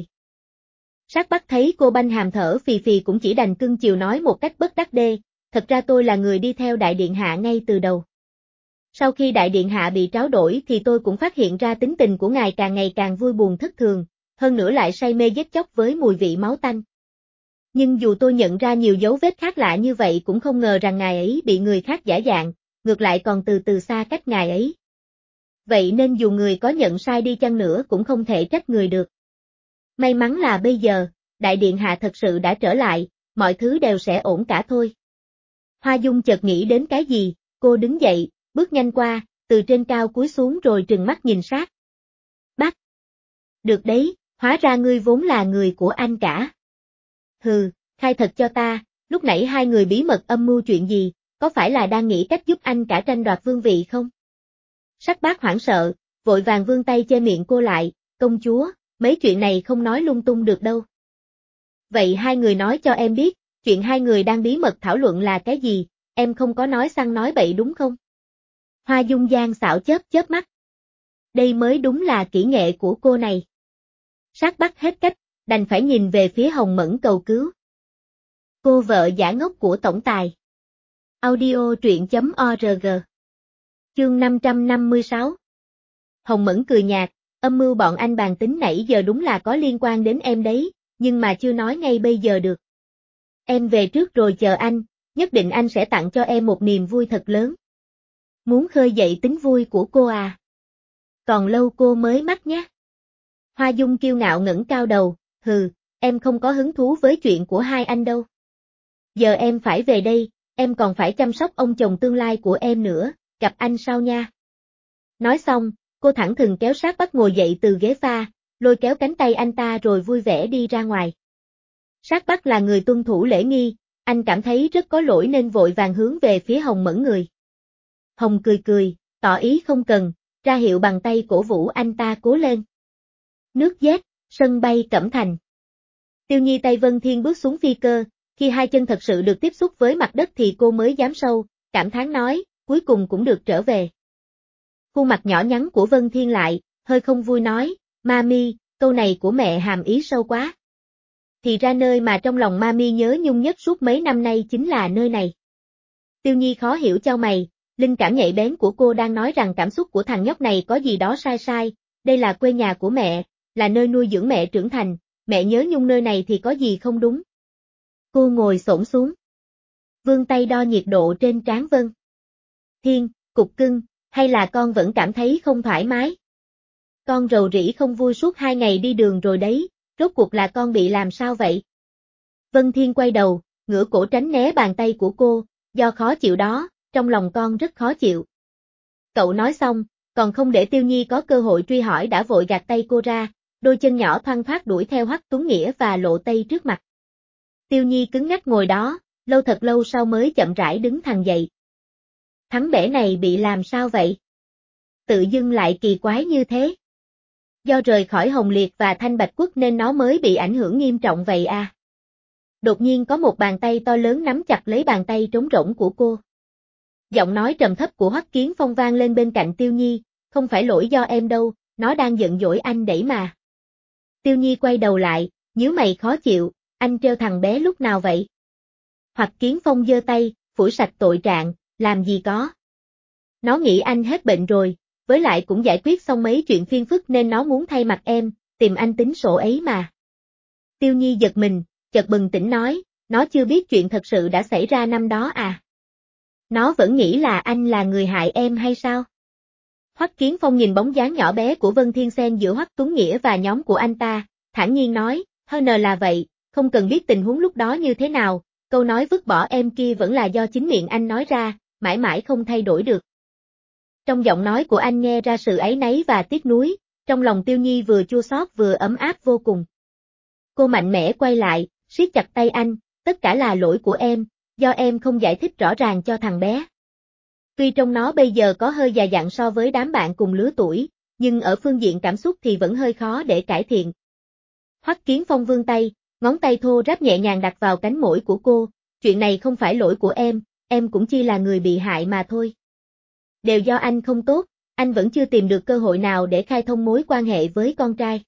Sát Bắc thấy cô banh hàm thở phì phì cũng chỉ đành cưng chiều nói một cách bất đắc dĩ, thật ra tôi là người đi theo đại điện hạ ngay từ đầu. Sau khi đại điện hạ bị tráo đổi thì tôi cũng phát hiện ra tính tình của ngài càng ngày càng vui buồn thất thường, hơn nữa lại say mê giết chóc với mùi vị máu tanh. Nhưng dù tôi nhận ra nhiều dấu vết khác lạ như vậy cũng không ngờ rằng ngài ấy bị người khác giả dạng, ngược lại còn từ từ xa cách ngài ấy. Vậy nên dù người có nhận sai đi chăng nữa cũng không thể trách người được. May mắn là bây giờ, đại điện hạ thật sự đã trở lại, mọi thứ đều sẽ ổn cả thôi. Hoa Dung chợt nghĩ đến cái gì, cô đứng dậy, bước nhanh qua, từ trên cao cúi xuống rồi trừng mắt nhìn Sát. Bác! Được đấy, hóa ra ngươi vốn là người của anh cả. Hừ, khai thật cho ta, lúc nãy hai người bí mật âm mưu chuyện gì, có phải là đang nghĩ cách giúp anh cả tranh đoạt vương vị không? Sắc Bác hoảng sợ, vội vàng vươn tay che miệng cô lại, công chúa, mấy chuyện này không nói lung tung được đâu. Vậy hai người nói cho em biết, chuyện hai người đang bí mật thảo luận là cái gì, em không có nói xăng nói bậy đúng không? Hoa Dung gian xảo chớp mắt. Đây mới đúng là kỹ nghệ của cô này. Sát Bắc hết cách, đành phải nhìn về phía Hồng Mẫn cầu cứu. Cô vợ giả ngốc của tổng tài. Audio truyện.org. Chương 556. Hồng Mẫn cười nhạt, âm mưu bọn anh bàn tính nãy giờ đúng là có liên quan đến em đấy, nhưng mà chưa nói ngay bây giờ được. Em về trước rồi chờ anh, nhất định anh sẽ tặng cho em một niềm vui thật lớn. Muốn khơi dậy tính vui của cô à? Còn lâu cô mới mắc nhé. Hoa Dung kiêu ngạo ngẩng cao đầu, hừ, em không có hứng thú với chuyện của hai anh đâu. Giờ em phải về đây, em còn phải chăm sóc ông chồng tương lai của em nữa, gặp anh sau nha. Nói xong, cô thẳng thừng kéo Sát Bắc ngồi dậy từ ghế pha, lôi kéo cánh tay anh ta rồi vui vẻ đi ra ngoài. Sát Bắc là người tuân thủ lễ nghi, anh cảm thấy rất có lỗi nên vội vàng hướng về phía Hồng Mẫn người. Hồng cười cười, tỏ ý không cần, ra hiệu bằng tay cổ vũ anh ta cố lên. Nước Z, sân bay Cẩm Thành. Tiêu Nhi tay Vân Thiên bước xuống phi cơ, khi hai chân thật sự được tiếp xúc với mặt đất thì cô mới dám sâu, cảm thán nói, cuối cùng cũng được trở về. Khuôn mặt nhỏ nhắn của Vân Thiên lại, hơi không vui nói, Mami, câu này của mẹ hàm ý sâu quá. Thì ra nơi mà trong lòng Mami nhớ nhung nhất suốt mấy năm nay chính là nơi này. Tiêu Nhi khó hiểu chau mày, linh cảm nhạy bén của cô đang nói rằng cảm xúc của thằng nhóc này có gì đó sai sai, đây là quê nhà của mẹ, là nơi nuôi dưỡng mẹ trưởng thành, mẹ nhớ nhung nơi này thì có gì không đúng. Cô ngồi xổm xuống. Vươn tay đo nhiệt độ trên trán Vân Thiên, cục cưng, hay là con vẫn cảm thấy không thoải mái? Con rầu rĩ không vui suốt 2 ngày đi đường rồi đấy, rốt cuộc là con bị làm sao vậy? Vân Thiên quay đầu, ngửa cổ tránh né bàn tay của cô, do khó chịu đó, trong lòng con rất khó chịu. Cậu nói xong, còn không để Tiêu Nhi có cơ hội truy hỏi đã vội gạt tay cô ra, đôi chân nhỏ thoăn thoắt đuổi theo Hoắc Tuấn Nghĩa và Lộ Tây trước mặt. Tiêu Nhi cứng ngắc ngồi đó, lâu thật lâu sau mới chậm rãi đứng thẳng dậy. Thắng bẻ này bị làm sao vậy? Tự dưng lại kỳ quái như thế. Do rời khỏi Hồng Liệt và Thanh Bạch Quốc nên nó mới bị ảnh hưởng nghiêm trọng vậy à? Đột nhiên có một bàn tay to lớn nắm chặt lấy bàn tay trống rỗng của cô. Giọng nói trầm thấp của Hoắc Kiến Phong vang lên bên cạnh Tiêu Nhi, không phải lỗi do em đâu, nó đang giận dỗi anh đẩy mà. Tiêu Nhi quay đầu lại, nhíu mày khó chịu, anh treo thằng bé lúc nào vậy? Hoắc Kiến Phong giơ tay, phủi sạch tội trạng, làm gì có. Nó nghĩ anh hết bệnh rồi, với lại cũng giải quyết xong mấy chuyện phiền phức nên nó muốn thay mặt em, tìm anh tính sổ ấy mà. Tiêu Nhi giật mình, chợt bừng tỉnh nói, nó chưa biết chuyện thật sự đã xảy ra năm đó à? Nó vẫn nghĩ là anh là người hại em hay sao? Hoắc Kiến Phong nhìn bóng dáng nhỏ bé của Vân Thiên xen giữa Hoắc Tuấn Nghĩa và nhóm của anh ta, thản nhiên nói, hơn là vậy, không cần biết tình huống lúc đó như thế nào, câu nói vứt bỏ em kia vẫn là do chính miệng anh nói ra, mãi mãi không thay đổi được. Trong giọng nói của anh nghe ra sự áy náy và tiếc nuối, trong lòng Tiêu Nhi vừa chua xót vừa ấm áp vô cùng. Cô mạnh mẽ quay lại, siết chặt tay anh, tất cả là lỗi của em, do em không giải thích rõ ràng cho thằng bé. Tuy trông nó bây giờ có hơi già dặn so với đám bạn cùng lứa tuổi, nhưng ở phương diện cảm xúc thì vẫn hơi khó để cải thiện. Hoắc Kiến Phong vươn tay, ngón tay thô ráp nhẹ nhàng đặt vào cánh mũi của cô, chuyện này không phải lỗi của em cũng chỉ là người bị hại mà thôi. Đều do anh không tốt, anh vẫn chưa tìm được cơ hội nào để khai thông mối quan hệ với con trai.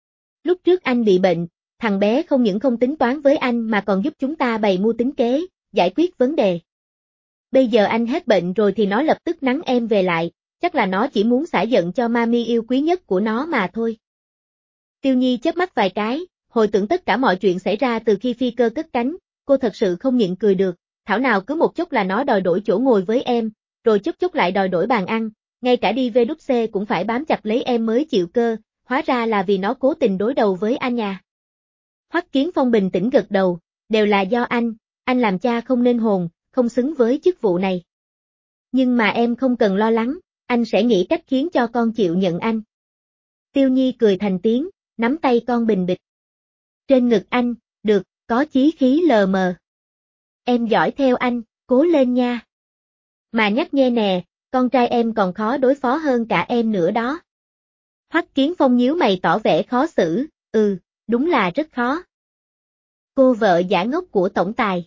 Lúc trước anh bị bệnh, thằng bé không những không tính toán với anh mà còn giúp chúng ta bày mưu tính kế, giải quyết vấn đề. Bây giờ anh hết bệnh rồi thì nó lập tức nắng em về lại, chắc là nó chỉ muốn xả giận cho Mami yêu quý nhất của nó mà thôi. Tiêu Nhi chớp mắt vài cái, hồi tưởng tất cả mọi chuyện xảy ra từ khi phi cơ cất cánh, cô thật sự không nhịn cười được, thảo nào cứ một chút là nó đòi đổi chỗ ngồi với em, rồi chút lại đòi đổi bàn ăn, ngay cả đi về đúc xe cũng phải bám chặt lấy em mới chịu cơ, hóa ra là vì nó cố tình đối đầu với anh à. Hoắc Kiến Phong bình tĩnh gật đầu, đều là do anh làm cha không nên hồn, không xứng với chức vụ này. Nhưng mà em không cần lo lắng, anh sẽ nghĩ cách khiến cho con chịu nhận anh. Tiêu Nhi cười thành tiếng, nắm tay con bình bịch. Trên ngực anh, được, có chí khí lờ mờ. Em dõi theo anh, cố lên nha. Mà nhắc nghe nè, con trai em còn khó đối phó hơn cả em nữa đó. Hoắc Kiến Phong nhíu mày tỏ vẻ khó xử, đúng là rất khó. Cô vợ giả ngốc của tổng tài.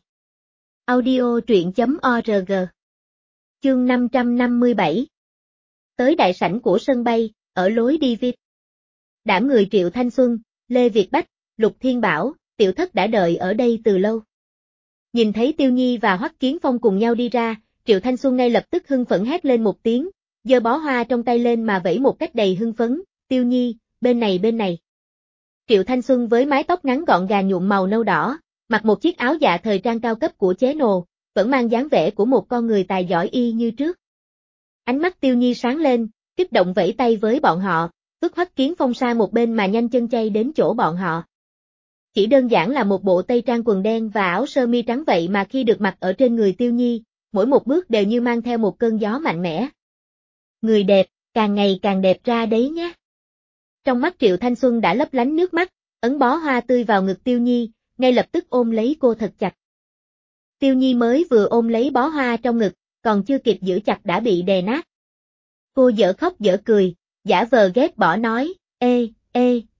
Audio truyện.org. Chương 557. Tới đại sảnh của sân bay, ở lối đi VIP. Đám người Triệu Thanh Xuân, Lê Việt Bách, Lục Thiên Bảo, Tiểu Thất đã đợi ở đây từ lâu. Nhìn thấy Tiêu Nhi và Hoắc Kiến Phong cùng nhau đi ra, Triệu Thanh Xuân ngay lập tức hưng phấn hét lên một tiếng, giơ bó hoa trong tay lên mà vẫy một cách đầy hưng phấn, Tiêu Nhi, bên này. Triệu Thanh Xuân với mái tóc ngắn gọn gàng nhuộm màu nâu đỏ, mặc một chiếc áo dạ thời trang cao cấp của chế nồ, vẫn mang dáng vẻ của một con người tài giỏi y như trước. Ánh mắt Tiêu Nhi sáng lên, kích động vẫy tay với bọn họ, vứt Hoắc Kiến Phong sang một bên mà nhanh chân chay đến chỗ bọn họ. Chỉ đơn giản là một bộ tây trang quần đen và áo sơ mi trắng vậy mà khi được mặc ở trên người Tiêu Nhi, mỗi một bước đều như mang theo một cơn gió mạnh mẽ. Người đẹp, càng ngày càng đẹp ra đấy nhé. Trong mắt Triệu Thanh Xuân đã lấp lánh nước mắt, ấn bó hoa tươi vào ngực Tiêu Nhi, ngay lập tức ôm lấy cô thật chặt. Tiêu Nhi mới vừa ôm lấy bó hoa trong ngực, còn chưa kịp giữ chặt đã bị đè nát. Cô dở khóc dở cười, giả vờ ghét bỏ nói, ê,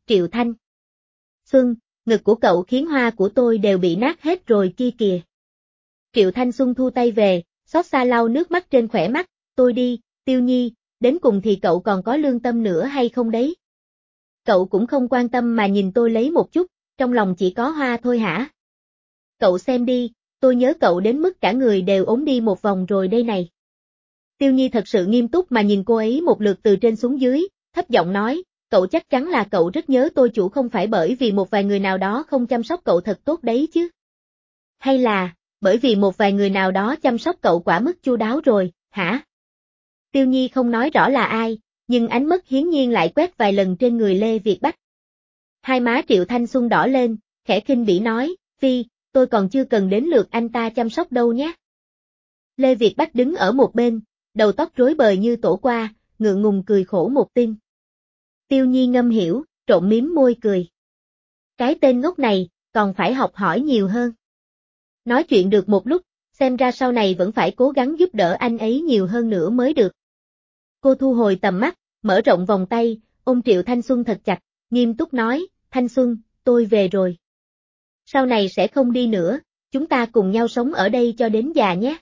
Triệu Thanh Xuân, ngực của cậu khiến hoa của tôi đều bị nát hết rồi kia kìa. Triệu Thanh Xuân thu tay về, xót xa lau nước mắt trên khóe mắt, tôi đi, Tiêu Nhi, đến cùng thì cậu còn có lương tâm nữa hay không đấy? Cậu cũng không quan tâm mà nhìn tôi lấy một chút, trong lòng chỉ có hoa thôi hả? Cậu xem đi, tôi nhớ cậu đến mức cả người đều ốm đi một vòng rồi đây này. Tiêu Nhi thật sự nghiêm túc mà nhìn cô ấy một lượt từ trên xuống dưới, thấp giọng nói, cậu chắc chắn là cậu rất nhớ tôi chủ không phải bởi vì một vài người nào đó không chăm sóc cậu thật tốt đấy chứ? Hay là, bởi vì một vài người nào đó chăm sóc cậu quá mức chu đáo rồi, hả? Tiêu Nhi không nói rõ là ai, nhưng ánh mắt hiển nhiên lại quét vài lần trên người Lê Việt Bách. Hai má Triệu Thanh Xuân đỏ lên, khẽ khinh bỉ nói, Phi, tôi còn chưa cần đến lượt anh ta chăm sóc đâu nhé. Lê Việt Bách đứng ở một bên, đầu tóc rối bời như tổ qua, ngượng ngùng cười khổ một tiếng. Tiêu Nhi ngâm hiểu, trộn mím môi cười. Cái tên ngốc này, còn phải học hỏi nhiều hơn. Nói chuyện được một lúc, xem ra sau này vẫn phải cố gắng giúp đỡ anh ấy nhiều hơn nữa mới được. Cô thu hồi tầm mắt, mở rộng vòng tay, ôm Triệu Thanh Xuân thật chặt, nghiêm túc nói, Thanh Xuân, tôi về rồi. Sau này sẽ không đi nữa, chúng ta cùng nhau sống ở đây cho đến già nhé.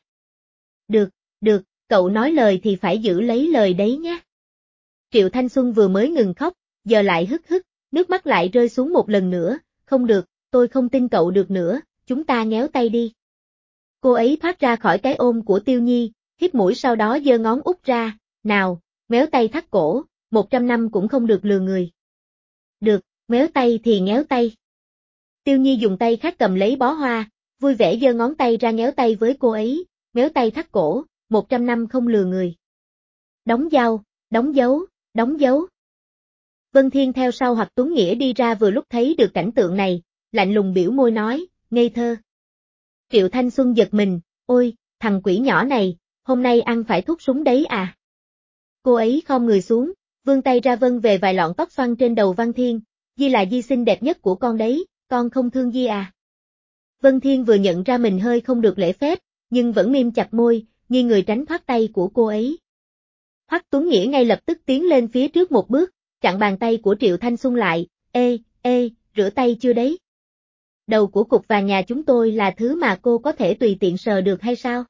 Được, cậu nói lời thì phải giữ lấy lời đấy nhé. Triệu Thanh Xuân vừa mới ngừng khóc, giờ lại hức hức, nước mắt lại rơi xuống một lần nữa, không được, tôi không tin cậu được nữa, chúng ta nhéo tay đi. Cô ấy thoát ra khỏi cái ôm của Tiêu Nhi, hít mũi sau đó giơ ngón út ra, nào, méo tay thắt cổ, 100 năm cũng không được lừa người. Được, méo tay thì nhéo tay. Tiêu Nhi dùng tay khác cầm lấy bó hoa, vui vẻ giơ ngón tay ra nhéo tay với cô ấy, méo tay thắt cổ, 100 năm không lừa người. Đóng dao, đóng dấu, đóng dấu. Vân Thiên theo sau Hoặc Tuấn Nghĩa đi ra vừa lúc thấy được cảnh tượng này, lạnh lùng biểu môi nói, ngây thơ. Triệu Thanh Xuân giật mình, ôi, thằng quỷ nhỏ này, hôm nay ăn phải thuốc súng đấy à? Cô ấy khom người xuống, vươn tay ra vân về vài lọn tóc xoăn trên đầu Văn Thiên, Di là Di xinh đẹp nhất của con đấy, con không thương Di à? Vân Thiên vừa nhận ra mình hơi không được lễ phép, nhưng vẫn mím chặt môi, nghiêng người tránh thoát tay của cô ấy. Hoắc Tuấn Nghĩa ngay lập tức tiến lên phía trước một bước, chặn bàn tay của Triệu Thanh Xuân lại, ê, rửa tay chưa đấy? Đầu của cục vàng nhà chúng tôi là thứ mà cô có thể tùy tiện sờ được hay sao?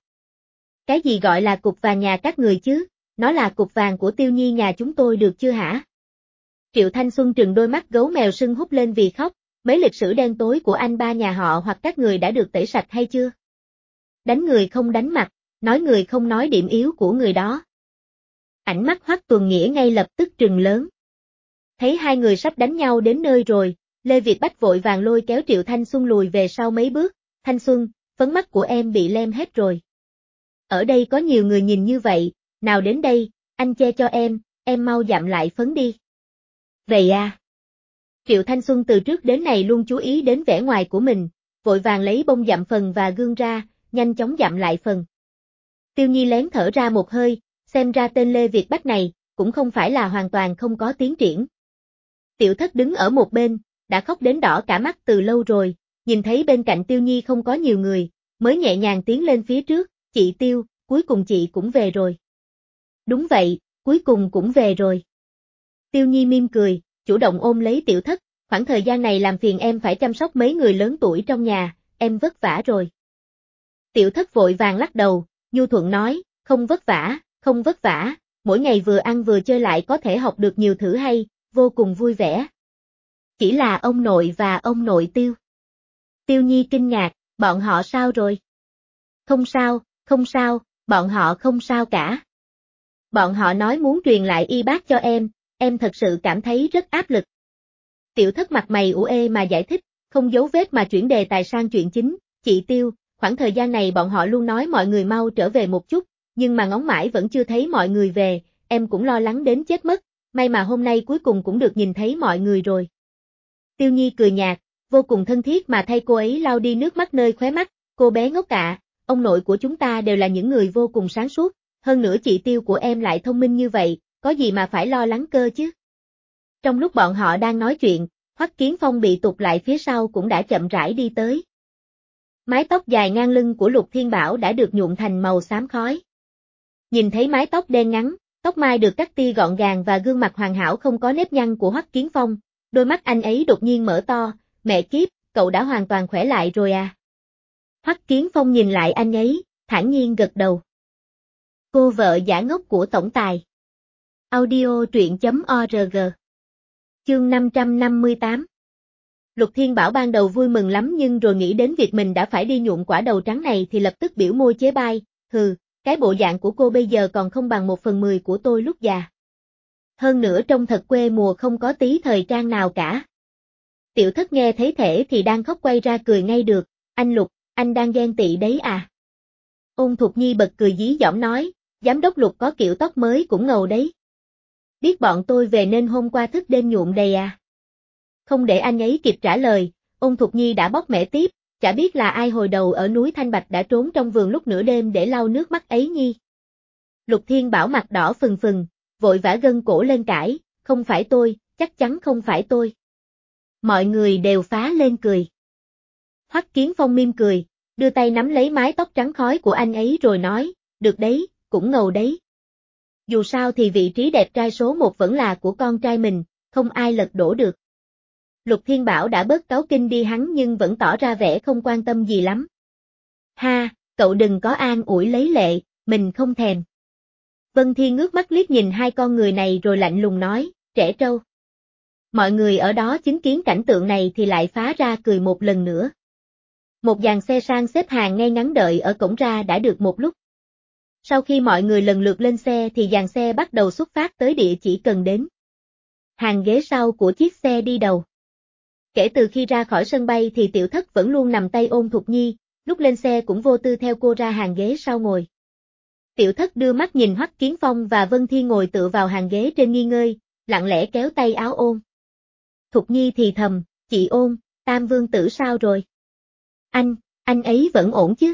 Cái gì gọi là cục vàng nhà các người chứ? Nó là cục vàng của Tiêu Nhi nhà chúng tôi được chưa hả? Triệu Thanh Xuân trừng đôi mắt gấu mèo sưng húp lên vì khóc, mấy lịch sử đen tối của anh ba nhà họ hoặc các người đã được tẩy sạch hay chưa? Đánh người không đánh mặt, nói người không nói điểm yếu của người đó. Ánh mắt Hoắc Tuấn Nghĩa ngay lập tức trừng lớn. Thấy hai người sắp đánh nhau đến nơi rồi, Lê Việt Bách vội vàng lôi kéo Triệu Thanh Xuân lùi về sau mấy bước, Thanh Xuân, phấn mắt của em bị lem hết rồi. Ở đây có nhiều người nhìn như vậy, nào đến đây, anh che cho em mau dặm lại phấn đi. Vậy à? Triệu Thanh Xuân từ trước đến nay luôn chú ý đến vẻ ngoài của mình, vội vàng lấy bông dặm phần và gương ra, nhanh chóng dặm lại phần. Tiêu Nhi lén thở ra một hơi, xem ra tên Lê Việt Bách này, cũng không phải là hoàn toàn không có tiến triển. Tiểu Thất đứng ở một bên, đã khóc đến đỏ cả mắt từ lâu rồi, nhìn thấy bên cạnh Tiêu Nhi không có nhiều người, mới nhẹ nhàng tiến lên phía trước, chị Tiêu, cuối cùng chị cũng về rồi. Đúng vậy, cuối cùng cũng về rồi. Tiêu Nhi mỉm cười, chủ động ôm lấy Tiểu Thất, khoảng thời gian này làm phiền em phải chăm sóc mấy người lớn tuổi trong nhà, em vất vả rồi. Tiểu Thất vội vàng lắc đầu, nhu thuận nói, không vất vả, mỗi ngày vừa ăn vừa chơi lại có thể học được nhiều thứ hay, vô cùng vui vẻ. Chỉ là ông nội và ông nội Tiêu. Tiêu Nhi kinh ngạc, bọn họ sao rồi? Không sao, bọn họ không sao cả. Bọn họ nói muốn truyền lại y bác cho em thật sự cảm thấy rất áp lực. Tiểu Thất mặt mày ủ ê mà giải thích, không giấu vết mà chuyển đề tài sang chuyện chính, chị Tiêu, khoảng thời gian này bọn họ luôn nói mọi người mau trở về một chút, nhưng mà ngóng mãi vẫn chưa thấy mọi người về, em cũng lo lắng đến chết mất, may mà hôm nay cuối cùng cũng được nhìn thấy mọi người rồi. Tiêu Nhi cười nhạt, vô cùng thân thiết mà thay cô ấy lau đi nước mắt nơi khóe mắt, cô bé ngốc ạ, ông nội của chúng ta đều là những người vô cùng sáng suốt, hơn nữa chị Tiêu của em lại thông minh như vậy, có gì mà phải lo lắng cơ chứ. Trong lúc bọn họ đang nói chuyện, Hoắc Kiến Phong bị tụt lại phía sau cũng đã chậm rãi đi tới. Mái tóc dài ngang lưng của Lục Thiên Bảo đã được nhuộm thành màu xám khói. Nhìn thấy mái tóc đen ngắn, tóc mai được cắt tia gọn gàng và gương mặt hoàn hảo không có nếp nhăn của Hoắc Kiến Phong, Đôi mắt anh ấy đột nhiên mở to, mẹ kiếp, cậu đã hoàn toàn khỏe lại rồi à? Hoắc Kiến Phong nhìn lại anh ấy, thản nhiên gật đầu. Cô vợ giả ngốc của tổng tài. Audio truyện.org. Chương 558. Lục Thiên Bảo ban đầu vui mừng lắm nhưng rồi nghĩ đến việc mình đã phải đi nhuộm quả đầu trắng này thì lập tức biểu môi chế bai, cái bộ dạng của cô bây giờ còn không bằng 1/10 của tôi lúc già. Hơn nữa trông thật quê mùa không có tí thời trang nào cả. Tiểu Thất nghe thấy thể thì đang khóc quay ra cười ngay được, anh Lục, anh đang ghen tị đấy à? Ôn Thục Nhi bật cười dí dỏm nói, giám đốc Lục có kiểu tóc mới cũng ngầu đấy. Biết bọn tôi về nên hôm qua thức đêm nhuộm đầy à? Không để anh ấy kịp trả lời, Ôn Thục Nhi đã bóc mẽ tiếp, chả biết là ai hồi đầu ở núi Thanh Bạch đã trốn trong vườn lúc nửa đêm để lau nước mắt ấy nhi. Lục Thiên Bảo mặt đỏ phừng phừng, vội vã gân cổ lên cãi, không phải tôi, chắc chắn không phải tôi. Mọi người đều phá lên cười. Hoắc Kiến Phong mỉm cười, đưa tay nắm lấy mái tóc trắng khói của anh ấy rồi nói, được đấy, cũng ngầu đấy. Dù sao thì vị trí đẹp trai số 1 vẫn là của con trai mình, không ai lật đổ được. Lục Thiên Bảo đã bớt cáu kinh đi hắn nhưng vẫn tỏ ra vẻ không quan tâm gì lắm. Ha, cậu đừng có an ủi lấy lệ, mình không thèm. Vân Thiên ngước mắt liếc nhìn hai con người này rồi lạnh lùng nói, trẻ trâu. Mọi người ở đó chứng kiến cảnh tượng này thì lại phá ra cười một lần nữa. Một dàn xe sang xếp hàng ngay ngắn đợi ở cổng ra đã được một lúc. Sau khi mọi người lần lượt lên xe thì dàn xe bắt đầu xuất phát tới địa chỉ cần đến. Hàng ghế sau của chiếc xe đi đầu. Kể từ khi ra khỏi sân bay thì Tiểu Thất vẫn luôn nằm tay ôm Thục Nhi, lúc lên xe cũng vô tư theo cô ra hàng ghế sau ngồi. Tiểu Thất đưa mắt nhìn Hoắc Kiến Phong và Vân Thi ngồi tựa vào hàng ghế trên nghi ngơi, lặng lẽ kéo tay áo ôn. Thục Nhi thì thầm, chị ôn, Tam Vương Tử sao rồi? Anh ấy vẫn ổn chứ?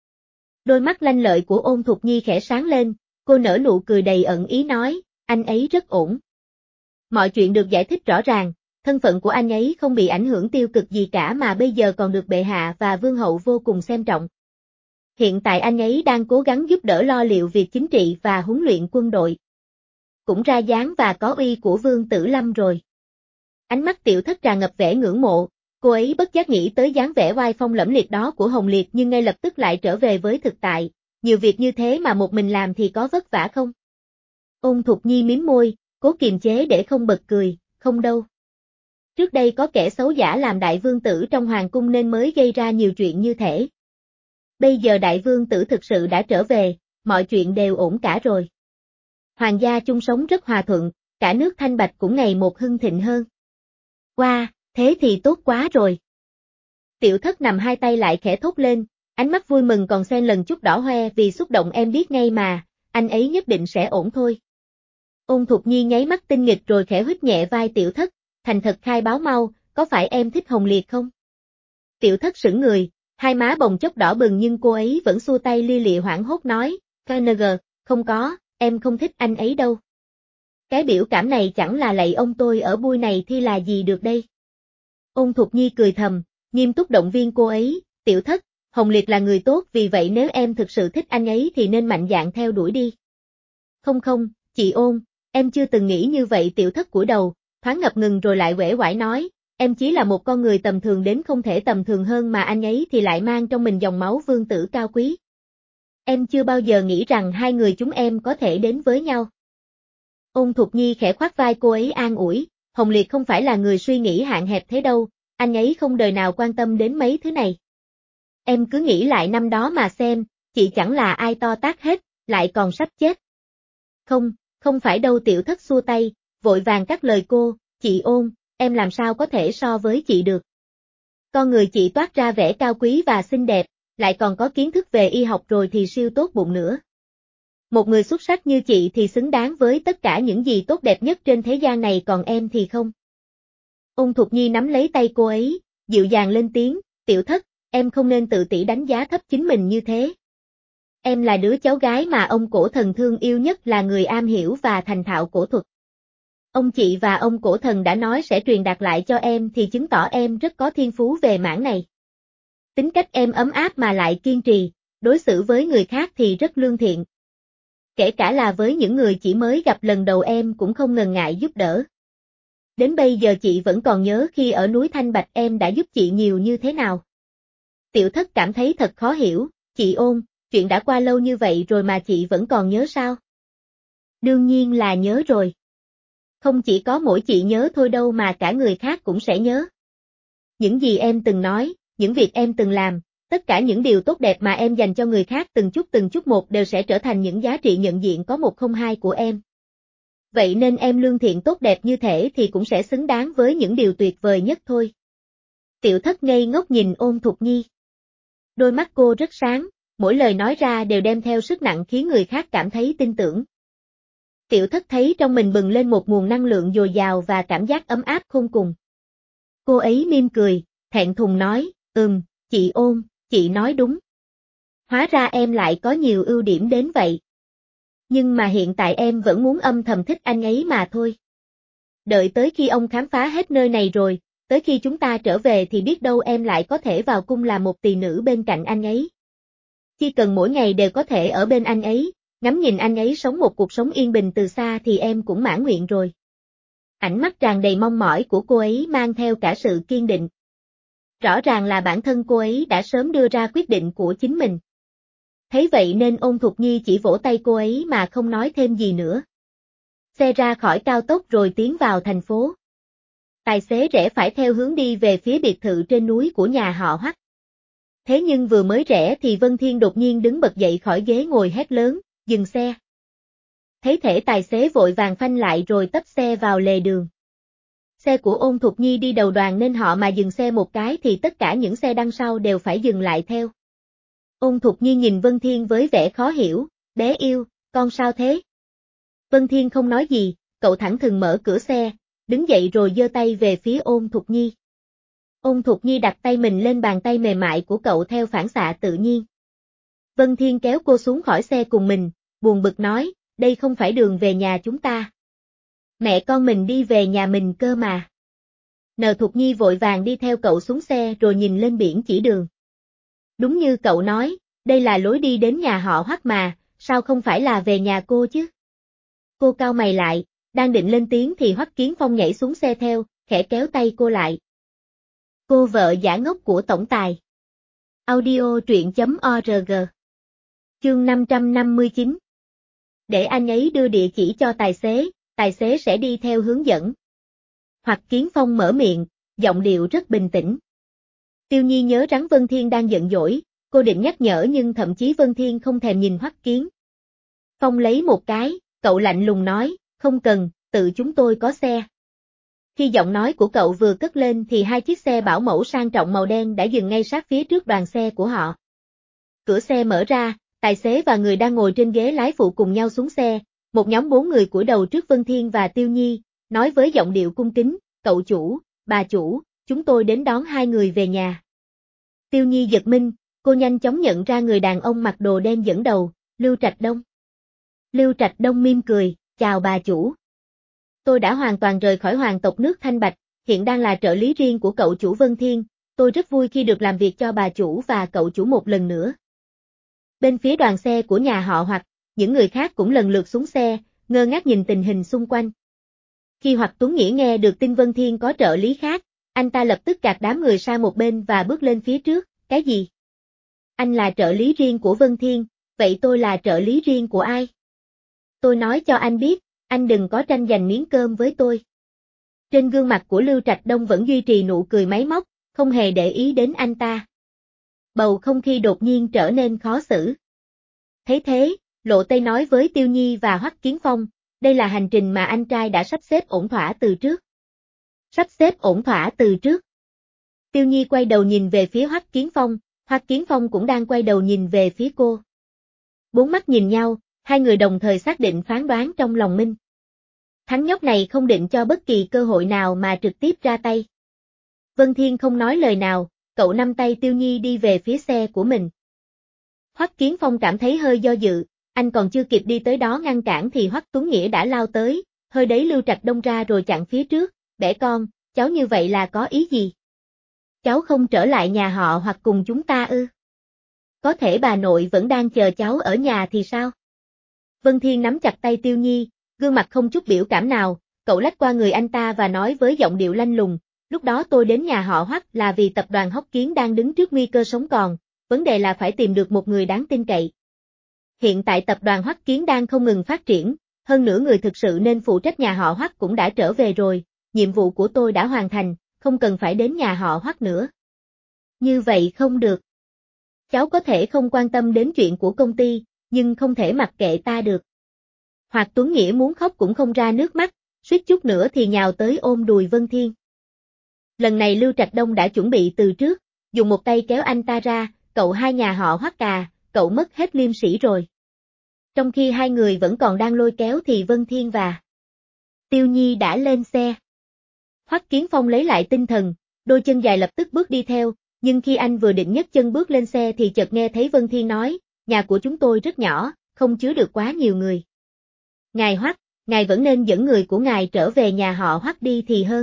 Đôi mắt lanh lợi của ôn Thục Nhi khẽ sáng lên, cô nở nụ cười đầy ẩn ý nói, anh ấy rất ổn. Mọi chuyện được giải thích rõ ràng, thân phận của anh ấy không bị ảnh hưởng tiêu cực gì cả mà bây giờ còn được bệ hạ và vương hậu vô cùng xem trọng. Hiện tại anh ấy đang cố gắng giúp đỡ lo liệu việc chính trị và huấn luyện quân đội. Cũng ra dáng và có uy của Vương Tử Lâm rồi. Ánh mắt Tiểu Thất tràn ngập vẻ ngưỡng mộ, cô ấy bất giác nghĩ tới dáng vẻ oai phong lẫm liệt đó của Hồng Liệt nhưng ngay lập tức lại trở về với thực tại, nhiều việc như thế mà một mình làm thì có vất vả không? Ôn Thục Nhi mím môi, cố kiềm chế để không bật cười, không đâu. Trước đây có kẻ xấu giả làm đại vương tử trong hoàng cung nên mới gây ra nhiều chuyện như thế. Bây giờ đại vương tử thực sự đã trở về, mọi chuyện đều ổn cả rồi. Hoàng gia chung sống rất hòa thuận, cả nước Thanh Bạch cũng ngày một hưng thịnh hơn. Wow, thế thì tốt quá rồi. Tiểu Thất nằm hai tay lại khẽ thốt lên, ánh mắt vui mừng còn xen lần chút đỏ hoe vì xúc động em biết ngay mà, anh ấy nhất định sẽ ổn thôi. Ôn Thục Nhi nháy mắt tinh nghịch rồi khẽ huýt nhẹ vai Tiểu Thất, thành thật khai báo mau, có phải em thích Hồng Liệt không? Tiểu Thất sững người, hai má bồng chốc đỏ bừng nhưng cô ấy vẫn xua tay li lịa hoảng hốt nói, KNG, không có, em không thích anh ấy đâu. Cái biểu cảm này chẳng là lạy ông tôi ở buổi này thì là gì được đây? Ôn Thục Nhi cười thầm, nghiêm túc động viên cô ấy, Tiểu Thất, Hồng Liệt là người tốt vì vậy nếu em thực sự thích anh ấy thì nên mạnh dạn theo đuổi đi. Không, chị Ôn, em chưa từng nghĩ như vậy Tiểu Thất cúi đầu, thoáng ngập ngừng rồi lại uể oải nói, em chỉ là một con người tầm thường đến không thể tầm thường hơn mà anh ấy thì lại mang trong mình dòng máu vương tử cao quý. Em chưa bao giờ nghĩ rằng hai người chúng em có thể đến với nhau. Ôn Thục Nhi khẽ khoác vai cô ấy an ủi, Hồng Liệt không phải là người suy nghĩ hạn hẹp thế đâu, anh ấy không đời nào quan tâm đến mấy thứ này. Em cứ nghĩ lại năm đó mà xem, chị chẳng là ai to tát hết, lại còn sắp chết. Không phải đâu Tiểu Thất xua tay, vội vàng cắt lời cô, chị Ôn, em làm sao có thể so với chị được. Con người chị toát ra vẻ cao quý và xinh đẹp, lại còn có kiến thức về y học rồi thì siêu tốt bụng nữa. Một người xuất sắc như chị thì xứng đáng với tất cả những gì tốt đẹp nhất trên thế gian này còn em thì không. Ôn Thục Nhi nắm lấy tay cô ấy, dịu dàng lên tiếng, Tiểu Thất, em không nên tự tỷ đánh giá thấp chính mình như thế. Em là đứa cháu gái mà ông cổ thần thương yêu nhất là người am hiểu và thành thạo cổ thuật. Ông chị và ông cổ thần đã nói sẽ truyền đạt lại cho em thì chứng tỏ em rất có thiên phú về mảng này. Tính cách em ấm áp mà lại kiên trì, đối xử với người khác thì rất lương thiện. Kể cả là với những người chỉ mới gặp lần đầu em cũng không ngần ngại giúp đỡ. Đến bây giờ chị vẫn còn nhớ khi ở núi Thanh Bạch em đã giúp chị nhiều như thế nào. Tiểu Thất cảm thấy thật khó hiểu, chị Ôn, chuyện đã qua lâu như vậy rồi mà chị vẫn còn nhớ sao? Đương nhiên là nhớ rồi. Không chỉ có mỗi chị nhớ thôi đâu mà cả người khác cũng sẽ nhớ. Những gì em từng nói, những việc em từng làm, tất cả những điều tốt đẹp mà em dành cho người khác từng chút một đều sẽ trở thành những giá trị nhận diện có một không hai của em. Vậy nên em lương thiện tốt đẹp như thể thì cũng sẽ xứng đáng với những điều tuyệt vời nhất thôi. Tiểu Thất ngây ngốc nhìn Ôn Thục Nhi. Đôi mắt cô rất sáng, mỗi lời nói ra đều đem theo sức nặng khiến người khác cảm thấy tin tưởng. Tiểu Thất thấy trong mình bừng lên một nguồn năng lượng dồi dào và cảm giác ấm áp khôn cùng. Cô ấy mỉm cười, thẹn thùng nói, chị Ôn, chị nói đúng. Hóa ra em lại có nhiều ưu điểm đến vậy. Nhưng mà hiện tại em vẫn muốn âm thầm thích anh ấy mà thôi. Đợi tới khi ông khám phá hết nơi này rồi, tới khi chúng ta trở về thì biết đâu em lại có thể vào cung làm một tỳ nữ bên cạnh anh ấy. Chỉ cần mỗi ngày đều có thể ở bên anh ấy, ngắm nhìn anh ấy sống một cuộc sống yên bình từ xa thì em cũng mãn nguyện rồi. Ánh mắt tràn đầy mong mỏi của cô ấy mang theo cả sự kiên định. Rõ ràng là bản thân cô ấy đã sớm đưa ra quyết định của chính mình. Thấy vậy nên Ôn Thục Nhi chỉ vỗ tay cô ấy mà không nói thêm gì nữa. Xe ra khỏi cao tốc rồi tiến vào thành phố. Tài xế rẽ phải theo hướng đi về phía biệt thự trên núi của nhà họ Hoắc. Thế nhưng vừa mới rẽ thì Vân Thiên đột nhiên đứng bật dậy khỏi ghế ngồi hét lớn, dừng xe. Thấy thể tài xế vội vàng phanh lại rồi tấp xe vào lề đường. Xe của Ôn Thục Nhi đi đầu đoàn nên họ mà dừng xe một cái thì tất cả những xe đằng sau đều phải dừng lại theo. Ôn Thục Nhi nhìn Vân Thiên với vẻ khó hiểu, bé yêu, con sao thế? Vân Thiên không nói gì, cậu thẳng thừng mở cửa xe, đứng dậy rồi giơ tay về phía Ôn Thục Nhi. Ôn Thục Nhi đặt tay mình lên bàn tay mềm mại của cậu theo phản xạ tự nhiên. Vân Thiên kéo cô xuống khỏi xe cùng mình, buồn bực nói, đây không phải đường về nhà chúng ta. Mẹ con mình đi về nhà mình cơ mà. Nờ Thục Nhi vội vàng đi theo cậu xuống xe rồi nhìn lên biển chỉ đường. Đúng như cậu nói, đây là lối đi đến nhà họ Hoắc mà, sao không phải là về nhà cô chứ? Cô cau mày lại, đang định lên tiếng thì Hoắc Kiến Phong nhảy xuống xe theo, khẽ kéo tay cô lại. Cô vợ giả ngốc của tổng tài. Audio truyện.org. Chương 559. Để anh ấy đưa địa chỉ cho tài xế sẽ đi theo hướng dẫn. Hoắc Kiến Phong mở miệng, giọng điệu rất bình tĩnh. Tiêu Nhi nhớ rằng Vân Thiên đang giận dỗi, cô định nhắc nhở nhưng thậm chí Vân Thiên không thèm nhìn Hoắc Kiến Phong lấy một cái, cậu lạnh lùng nói, không cần, tự chúng tôi có xe. Khi giọng nói của cậu vừa cất lên thì hai chiếc xe bảo mẫu sang trọng màu đen đã dừng ngay sát phía trước đoàn xe của họ. Cửa xe mở ra, tài xế và người đang ngồi trên ghế lái phụ cùng nhau xuống xe, một nhóm 4 người cúi đầu trước Vân Thiên và Tiêu Nhi, nói với giọng điệu cung kính, cậu chủ, bà chủ, chúng tôi đến đón hai người về nhà. Tiêu Nhi giật mình, cô nhanh chóng nhận ra người đàn ông mặc đồ đen dẫn đầu, Lưu Trạch Đông. Lưu Trạch Đông mỉm cười, chào bà chủ. Tôi đã hoàn toàn rời khỏi hoàng tộc nước Thanh Bạch, hiện đang là trợ lý riêng của cậu chủ Vân Thiên, tôi rất vui khi được làm việc cho bà chủ và cậu chủ một lần nữa. Bên phía đoàn xe của nhà họ Hoắc, những người khác cũng lần lượt xuống xe, ngơ ngác nhìn tình hình xung quanh. Khi Hoắc Tuấn Nghĩa nghe được tin Vân Thiên có trợ lý khác, anh ta lập tức gạt đám người sang một bên và bước lên phía trước, cái gì? Anh là trợ lý riêng của Vân Thiên, vậy tôi là trợ lý riêng của ai? Tôi nói cho anh biết, anh đừng có tranh giành miếng cơm với tôi. Trên gương mặt của Lưu Trạch Đông vẫn duy trì nụ cười máy móc, không hề để ý đến anh ta. Bầu không khí đột nhiên trở nên khó xử. Thấy thế, Lộ Tây nói với Tiêu Nhi và Hoắc Kiến Phong, đây là hành trình mà anh trai đã sắp xếp ổn thỏa từ trước. Sắp xếp ổn thỏa từ trước. Tiêu Nhi quay đầu nhìn về phía Hoắc Kiến Phong cũng đang quay đầu nhìn về phía cô. Bốn mắt nhìn nhau, hai người đồng thời xác định phán đoán trong lòng mình. Thằng nhóc này không định cho bất kỳ cơ hội nào mà trực tiếp ra tay. Vân Thiên không nói lời nào, cậu nắm tay Tiêu Nhi đi về phía xe của mình. Hoắc Kiến Phong cảm thấy hơi do dự, anh còn chưa kịp đi tới đó ngăn cản thì Hoắc Tuấn Nghĩa đã lao tới, hơi đẩy Lưu Trạch Đông ra rồi chặn phía trước, bẻ con, cháu như vậy là có ý gì? Cháu không trở lại nhà họ hoặc cùng chúng ta ư? Có thể bà nội vẫn đang chờ cháu ở nhà thì sao? Vân Thiên nắm chặt tay Tiêu Nhi, gương mặt không chút biểu cảm nào, cậu lách qua người anh ta và nói với giọng điệu lanh lùng, lúc đó tôi đến nhà họ Hoắc là vì tập đoàn Hoắc Kiến đang đứng trước nguy cơ sống còn, vấn đề là phải tìm được một người đáng tin cậy. Hiện tại tập đoàn Hoắc Kiến đang không ngừng phát triển, hơn nữa người thực sự nên phụ trách nhà họ Hoắc cũng đã trở về rồi, nhiệm vụ của tôi đã hoàn thành, không cần phải đến nhà họ Hoắc nữa. Như vậy không được. Cháu có thể không quan tâm đến chuyện của công ty, nhưng không thể mặc kệ ta được. Hoạt Tuấn Nghĩa muốn khóc cũng không ra nước mắt, suýt chút nữa thì nhào tới ôm đùi Vân Thiên. Lần này Lưu Trạch Đông đã chuẩn bị từ trước, dùng một tay kéo anh ta ra, cậu hai nhà họ Hoắc à, cậu mất hết liêm sỉ rồi. Trong khi hai người vẫn còn đang lôi kéo thì Vân Thiên và Tiêu Nhi đã lên xe. Hoắc Kiến Phong lấy lại tinh thần, đôi chân dài lập tức bước đi theo, nhưng khi anh vừa định nhấc chân bước lên xe thì chợt nghe thấy Vân Thiên nói, nhà của chúng tôi rất nhỏ, không chứa được quá nhiều người. Ngài Hoắc, ngài vẫn nên dẫn người của ngài trở về nhà họ Hoắc đi thì hơn.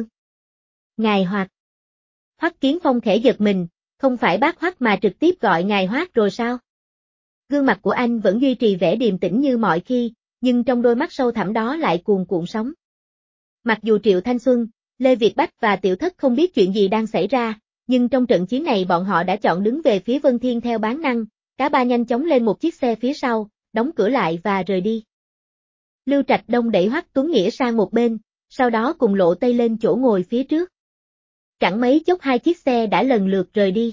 Ngài Hoắc. Hoắc Kiến Phong khẽ giật mình, không phải bác Hoắc mà trực tiếp gọi ngài Hoắc rồi sao? Gương mặt của anh vẫn duy trì vẻ điềm tĩnh như mọi khi, nhưng trong đôi mắt sâu thẳm đó lại cuồn cuộn sóng. Mặc dù Triệu Thanh Xuân, Lê Việt Bách và Tiểu Thất không biết chuyện gì đang xảy ra, nhưng trong trận chiến này bọn họ đã chọn đứng về phía Vân Thiên theo bản năng, cả ba nhanh chóng lên một chiếc xe phía sau, đóng cửa lại và rời đi. Lưu Trạch Đông đẩy Hoắc Tuấn Nghĩa sang một bên, sau đó cùng Lộ Tây lên chỗ ngồi phía trước. Chẳng mấy chốc hai chiếc xe đã lần lượt rời đi.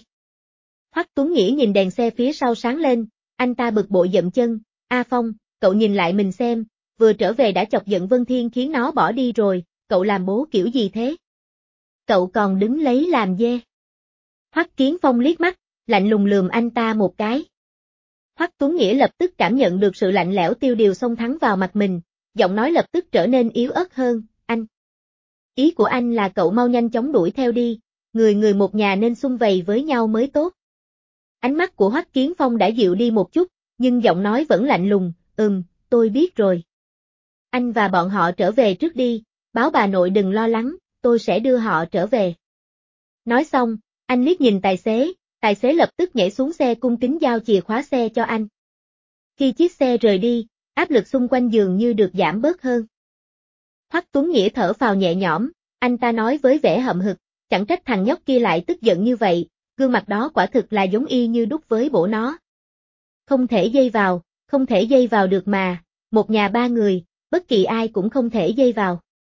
Hoắc Tuấn Nghĩa nhìn đèn xe phía sau sáng lên, anh ta bực bội dậm chân, A Phong, cậu nhìn lại mình xem, vừa trở về đã chọc giận Vân Thiên khiến nó bỏ đi rồi, cậu làm bố kiểu gì thế? Cậu còn đứng lấy làm dê. Hoắc Kiến Phong liếc mắt, lạnh lùng lườm anh ta một cái. Hoắc Tuấn Nghĩa lập tức cảm nhận được sự lạnh lẽo tiêu điều xông thẳng vào mặt mình, giọng nói lập tức trở nên yếu ớt hơn, anh. Ý của anh là cậu mau nhanh chóng đuổi theo đi, người một nhà nên sum vầy với nhau mới tốt. Ánh mắt của Hoắc Kiến Phong đã dịu đi một chút, nhưng giọng nói vẫn lạnh lùng, tôi biết rồi. Anh và bọn họ trở về trước đi, báo bà nội đừng lo lắng, tôi sẽ đưa họ trở về. Nói xong, anh liếc nhìn tài xế lập tức nhảy xuống xe cung kính giao chìa khóa xe cho anh. Khi chiếc xe rời đi, áp lực xung quanh dường như được giảm bớt hơn. Hoắc Tuấn Nghĩa thở phào nhẹ nhõm, anh ta nói với vẻ hậm hực, chẳng trách thằng nhóc kia lại tức giận như vậy, gương mặt đó quả thực là giống y như đúc với bổ nó. Không thể dây vào được mà, một nhà ba người, bất kỳ ai cũng không thể dây vào.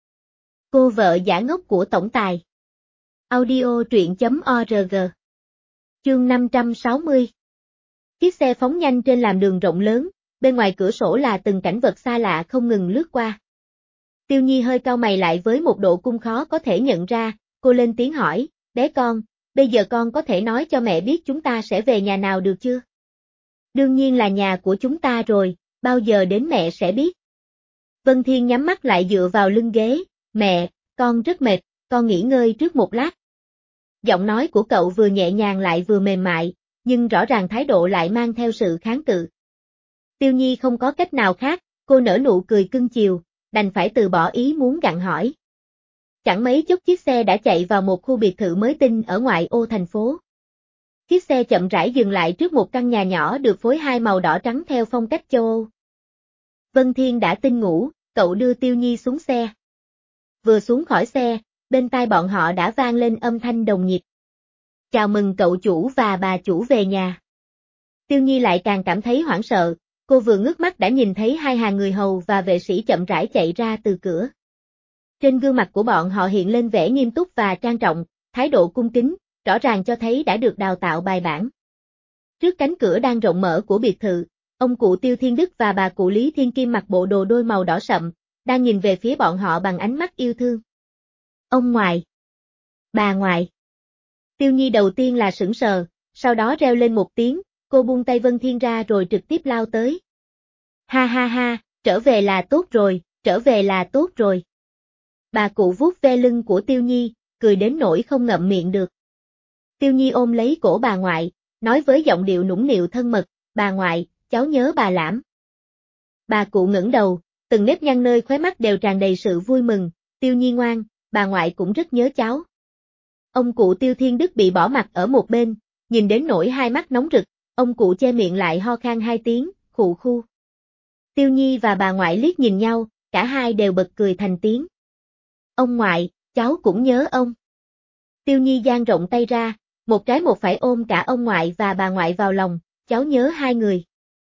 Cô vợ giả ngốc của tổng tài. Audio truyện.org. Chương 560. Chiếc xe phóng nhanh trên làn đường rộng lớn, bên ngoài cửa sổ là từng cảnh vật xa lạ không ngừng lướt qua. Tiêu Nhi hơi cau mày lại với một độ cung khó có thể nhận ra, cô lên tiếng hỏi, bé con, bây giờ con có thể nói cho mẹ biết chúng ta sẽ về nhà nào được chưa? Đương nhiên là nhà của chúng ta rồi, bao giờ đến mẹ sẽ biết. Vân Thiên nhắm mắt lại dựa vào lưng ghế, mẹ, con rất mệt, con nghỉ ngơi trước một lát. Giọng nói của cậu vừa nhẹ nhàng lại vừa mềm mại, nhưng rõ ràng thái độ lại mang theo sự kháng cự. Tiêu Nhi không có cách nào khác, cô nở nụ cười cưng chiều, đành phải từ bỏ ý muốn gặng hỏi. Chẳng mấy chốc chiếc xe đã chạy vào một khu biệt thự mới tinh ở ngoại ô thành phố. Chiếc xe chậm rãi dừng lại trước một căn nhà nhỏ được phối hai màu đỏ trắng theo phong cách châu Âu. Vân Thiên đã tinh ngủ, cậu đưa Tiêu Nhi xuống xe. Vừa xuống khỏi xe, bên tai bọn họ đã vang lên âm thanh đồng nhịp. Chào mừng cậu chủ và bà chủ về nhà. Tiêu Nhi lại càng cảm thấy hoảng sợ, cô vừa ngước mắt đã nhìn thấy hai hàng người hầu và vệ sĩ chậm rãi chạy ra từ cửa. Trên gương mặt của bọn họ hiện lên vẻ nghiêm túc và trang trọng, thái độ cung kính, rõ ràng cho thấy đã được đào tạo bài bản. Trước cánh cửa đang rộng mở của biệt thự, ông cụ Tiêu Thiên Đức và bà cụ Lý Thiên Kim mặc bộ đồ đôi màu đỏ sậm, đang nhìn về phía bọn họ bằng ánh mắt yêu thương. Ông ngoại. Bà ngoại. Tiêu Nhi đầu tiên là sững sờ, sau đó reo lên một tiếng, cô buông tay Vân Thiên ra rồi trực tiếp lao tới. Ha ha ha, trở về là tốt rồi, trở về là tốt rồi. Bà cụ vuốt ve lưng của Tiêu Nhi, cười đến nỗi không ngậm miệng được. Tiêu Nhi ôm lấy cổ bà ngoại, nói với giọng điệu nũng nịu thân mật, bà ngoại, cháu nhớ bà lắm. Bà cụ ngẩng đầu, từng nếp nhăn nơi khóe mắt đều tràn đầy sự vui mừng, Tiêu Nhi ngoan, bà ngoại cũng rất nhớ cháu. Ông cụ Tiêu Thiên Đức bị bỏ mặc ở một bên, nhìn đến nỗi hai mắt nóng rực, ông cụ che miệng lại ho khan hai tiếng, khụ khu. Tiêu Nhi và bà ngoại liếc nhìn nhau, cả hai đều bật cười thành tiếng. Ông ngoại, cháu cũng nhớ ông. Tiêu Nhi dang rộng tay ra, một trái một phải ôm cả ông ngoại và bà ngoại vào lòng, cháu nhớ hai người.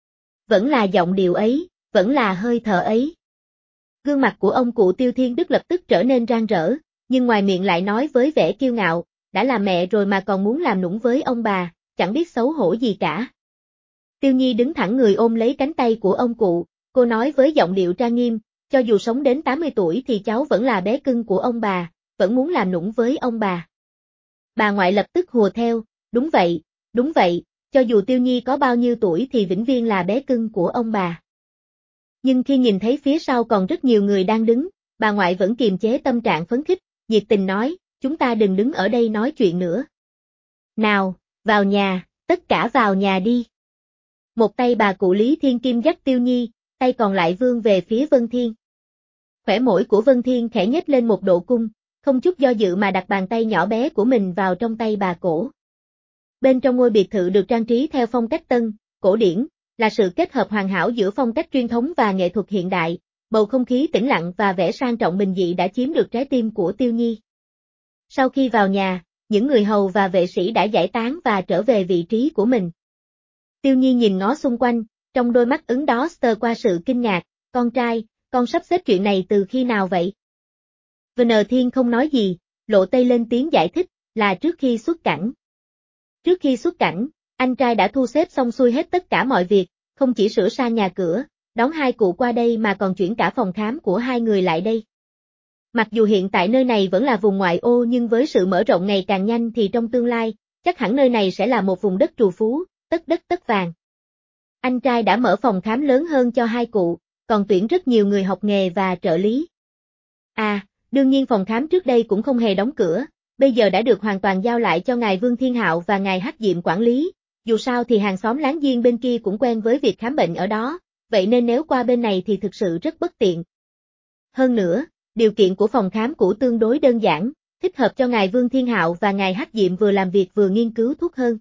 Vẫn là giọng điệu ấy, vẫn là hơi thở ấy. Gương mặt của ông cụ Tiêu Thiên Đức lập tức trở nên rạng rỡ, nhưng ngoài miệng lại nói với vẻ kiêu ngạo, đã là mẹ rồi mà còn muốn làm nũng với ông bà, chẳng biết xấu hổ gì cả. Tiêu Nhi đứng thẳng người ôm lấy cánh tay của ông cụ, cô nói với giọng điệu trang nghiêm, cho dù sống đến 80 tuổi thì cháu vẫn là bé cưng của ông bà, vẫn muốn làm nũng với ông bà. Bà ngoại lập tức hùa theo, đúng vậy, cho dù Tiêu Nhi có bao nhiêu tuổi thì vĩnh viễn là bé cưng của ông bà. Nhưng khi nhìn thấy phía sau còn rất nhiều người đang đứng, bà ngoại vẫn kiềm chế tâm trạng phấn khích, nhiệt tình nói, chúng ta đừng đứng ở đây nói chuyện nữa. Nào, vào nhà, tất cả vào nhà đi. Một tay bà cụ Lý Thiên Kim dắt Tiêu Nhi, tay còn lại vươn về phía Vân Thiên. Khỏe môi của Vân Thiên khẽ nhếch lên một độ cung, không chút do dự mà đặt bàn tay nhỏ bé của mình vào trong tay bà cổ. Bên trong ngôi biệt thự được trang trí theo phong cách Tân, cổ điển, là sự kết hợp hoàn hảo giữa phong cách truyền thống và nghệ thuật hiện đại, bầu không khí tĩnh lặng và vẻ sang trọng bình dị đã chiếm được trái tim của Tiêu Nhi. Sau khi vào nhà, những người hầu và vệ sĩ đã giải tán và trở về vị trí của mình. Tiêu Nhi nhìn ngó xung quanh, trong đôi mắt ứng đó sờ qua sự kinh ngạc, con trai, con sắp xếp chuyện này từ khi nào vậy? Vân Thiên không nói gì, Lộ Tây lên tiếng giải thích, là trước khi xuất cảnh. Trước khi xuất cảnh, anh trai đã thu xếp xong xuôi hết tất cả mọi việc, không chỉ sửa sang nhà cửa, đón hai cụ qua đây mà còn chuyển cả phòng khám của hai người lại đây. Mặc dù hiện tại nơi này vẫn là vùng ngoại ô nhưng với sự mở rộng ngày càng nhanh thì trong tương lai, chắc hẳn nơi này sẽ là một vùng đất trù phú, tất đất tất vàng. Anh trai đã mở phòng khám lớn hơn cho hai cụ, còn tuyển rất nhiều người học nghề và trợ lý. À, đương nhiên phòng khám trước đây cũng không hề đóng cửa, bây giờ đã được hoàn toàn giao lại cho ngài Vương Thiên Hạo và ngài Hắc Diệm quản lý, dù sao thì hàng xóm láng giềng bên kia cũng quen với việc khám bệnh ở đó, vậy nên nếu qua bên này thì thực sự rất bất tiện. Hơn nữa, điều kiện của phòng khám cũ tương đối đơn giản, thích hợp cho ngài Vương Thiên Hạo và ngài Hắc Diệm vừa làm việc vừa nghiên cứu thuốc hơn.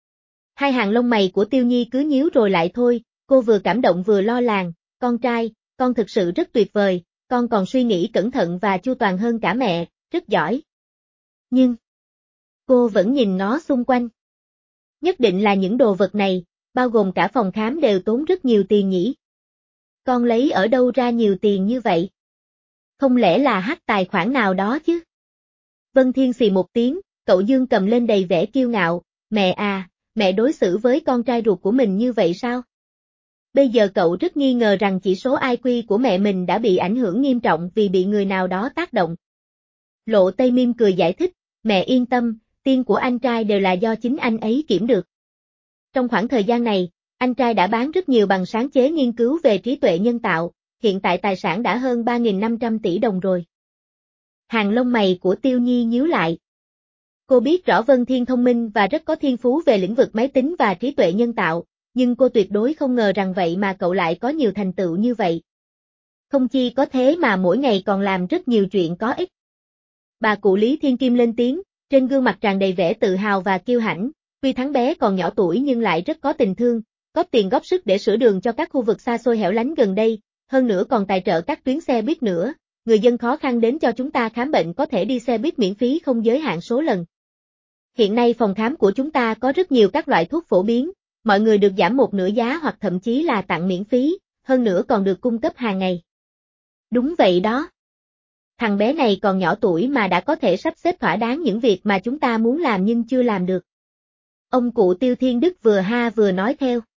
Hai hàng lông mày của Tiêu Nhi cứ nhíu rồi lại thôi, cô vừa cảm động vừa lo làng, con trai, con thực sự rất tuyệt vời, con còn suy nghĩ cẩn thận và chu toàn hơn cả mẹ, rất giỏi. Nhưng, cô vẫn nhìn nó xung quanh. Nhất định là những đồ vật này, bao gồm cả phòng khám đều tốn rất nhiều tiền nhỉ. Con lấy ở đâu ra nhiều tiền như vậy? Không lẽ là hack tài khoản nào đó chứ? Vân Thiên xì một tiếng, cậu Dương cầm lên đầy vẻ kiêu ngạo, mẹ à, mẹ đối xử với con trai ruột của mình như vậy sao? Bây giờ cậu rất nghi ngờ rằng chỉ số IQ của mẹ mình đã bị ảnh hưởng nghiêm trọng vì bị người nào đó tác động. Lộ Tây mỉm cười giải thích, mẹ yên tâm, tiền của anh trai đều là do chính anh ấy kiểm được. Trong khoảng thời gian này, anh trai đã bán rất nhiều bằng sáng chế nghiên cứu về trí tuệ nhân tạo, hiện tại tài sản đã hơn 3.500 tỷ đồng rồi. Hàng lông mày của Tiêu Nhi nhíu lại. Cô biết rõ Vân Thiên thông minh và rất có thiên phú về lĩnh vực máy tính và trí tuệ nhân tạo, nhưng cô tuyệt đối không ngờ rằng vậy mà cậu lại có nhiều thành tựu như vậy. Không chi có thế mà mỗi ngày còn làm rất nhiều chuyện có ích. Bà cụ Lý Thiên Kim lên tiếng, trên gương mặt tràn đầy vẻ tự hào và kiêu hãnh, tuy thắng bé còn nhỏ tuổi nhưng lại rất có tình thương, góp tiền góp sức để sửa đường cho các khu vực xa xôi hẻo lánh gần đây, hơn nữa còn tài trợ các tuyến xe buýt nữa, người dân khó khăn đến cho chúng ta khám bệnh có thể đi xe buýt miễn phí không giới hạn số lần. Hiện nay phòng khám của chúng ta có rất nhiều các loại thuốc phổ biến, mọi người được giảm một nửa giá hoặc thậm chí là tặng miễn phí, hơn nữa còn được cung cấp hàng ngày. Đúng vậy đó. Thằng bé này còn nhỏ tuổi mà đã có thể sắp xếp thỏa đáng những việc mà chúng ta muốn làm nhưng chưa làm được. Ông cụ Tiêu Thiên Đức vừa ha vừa nói theo.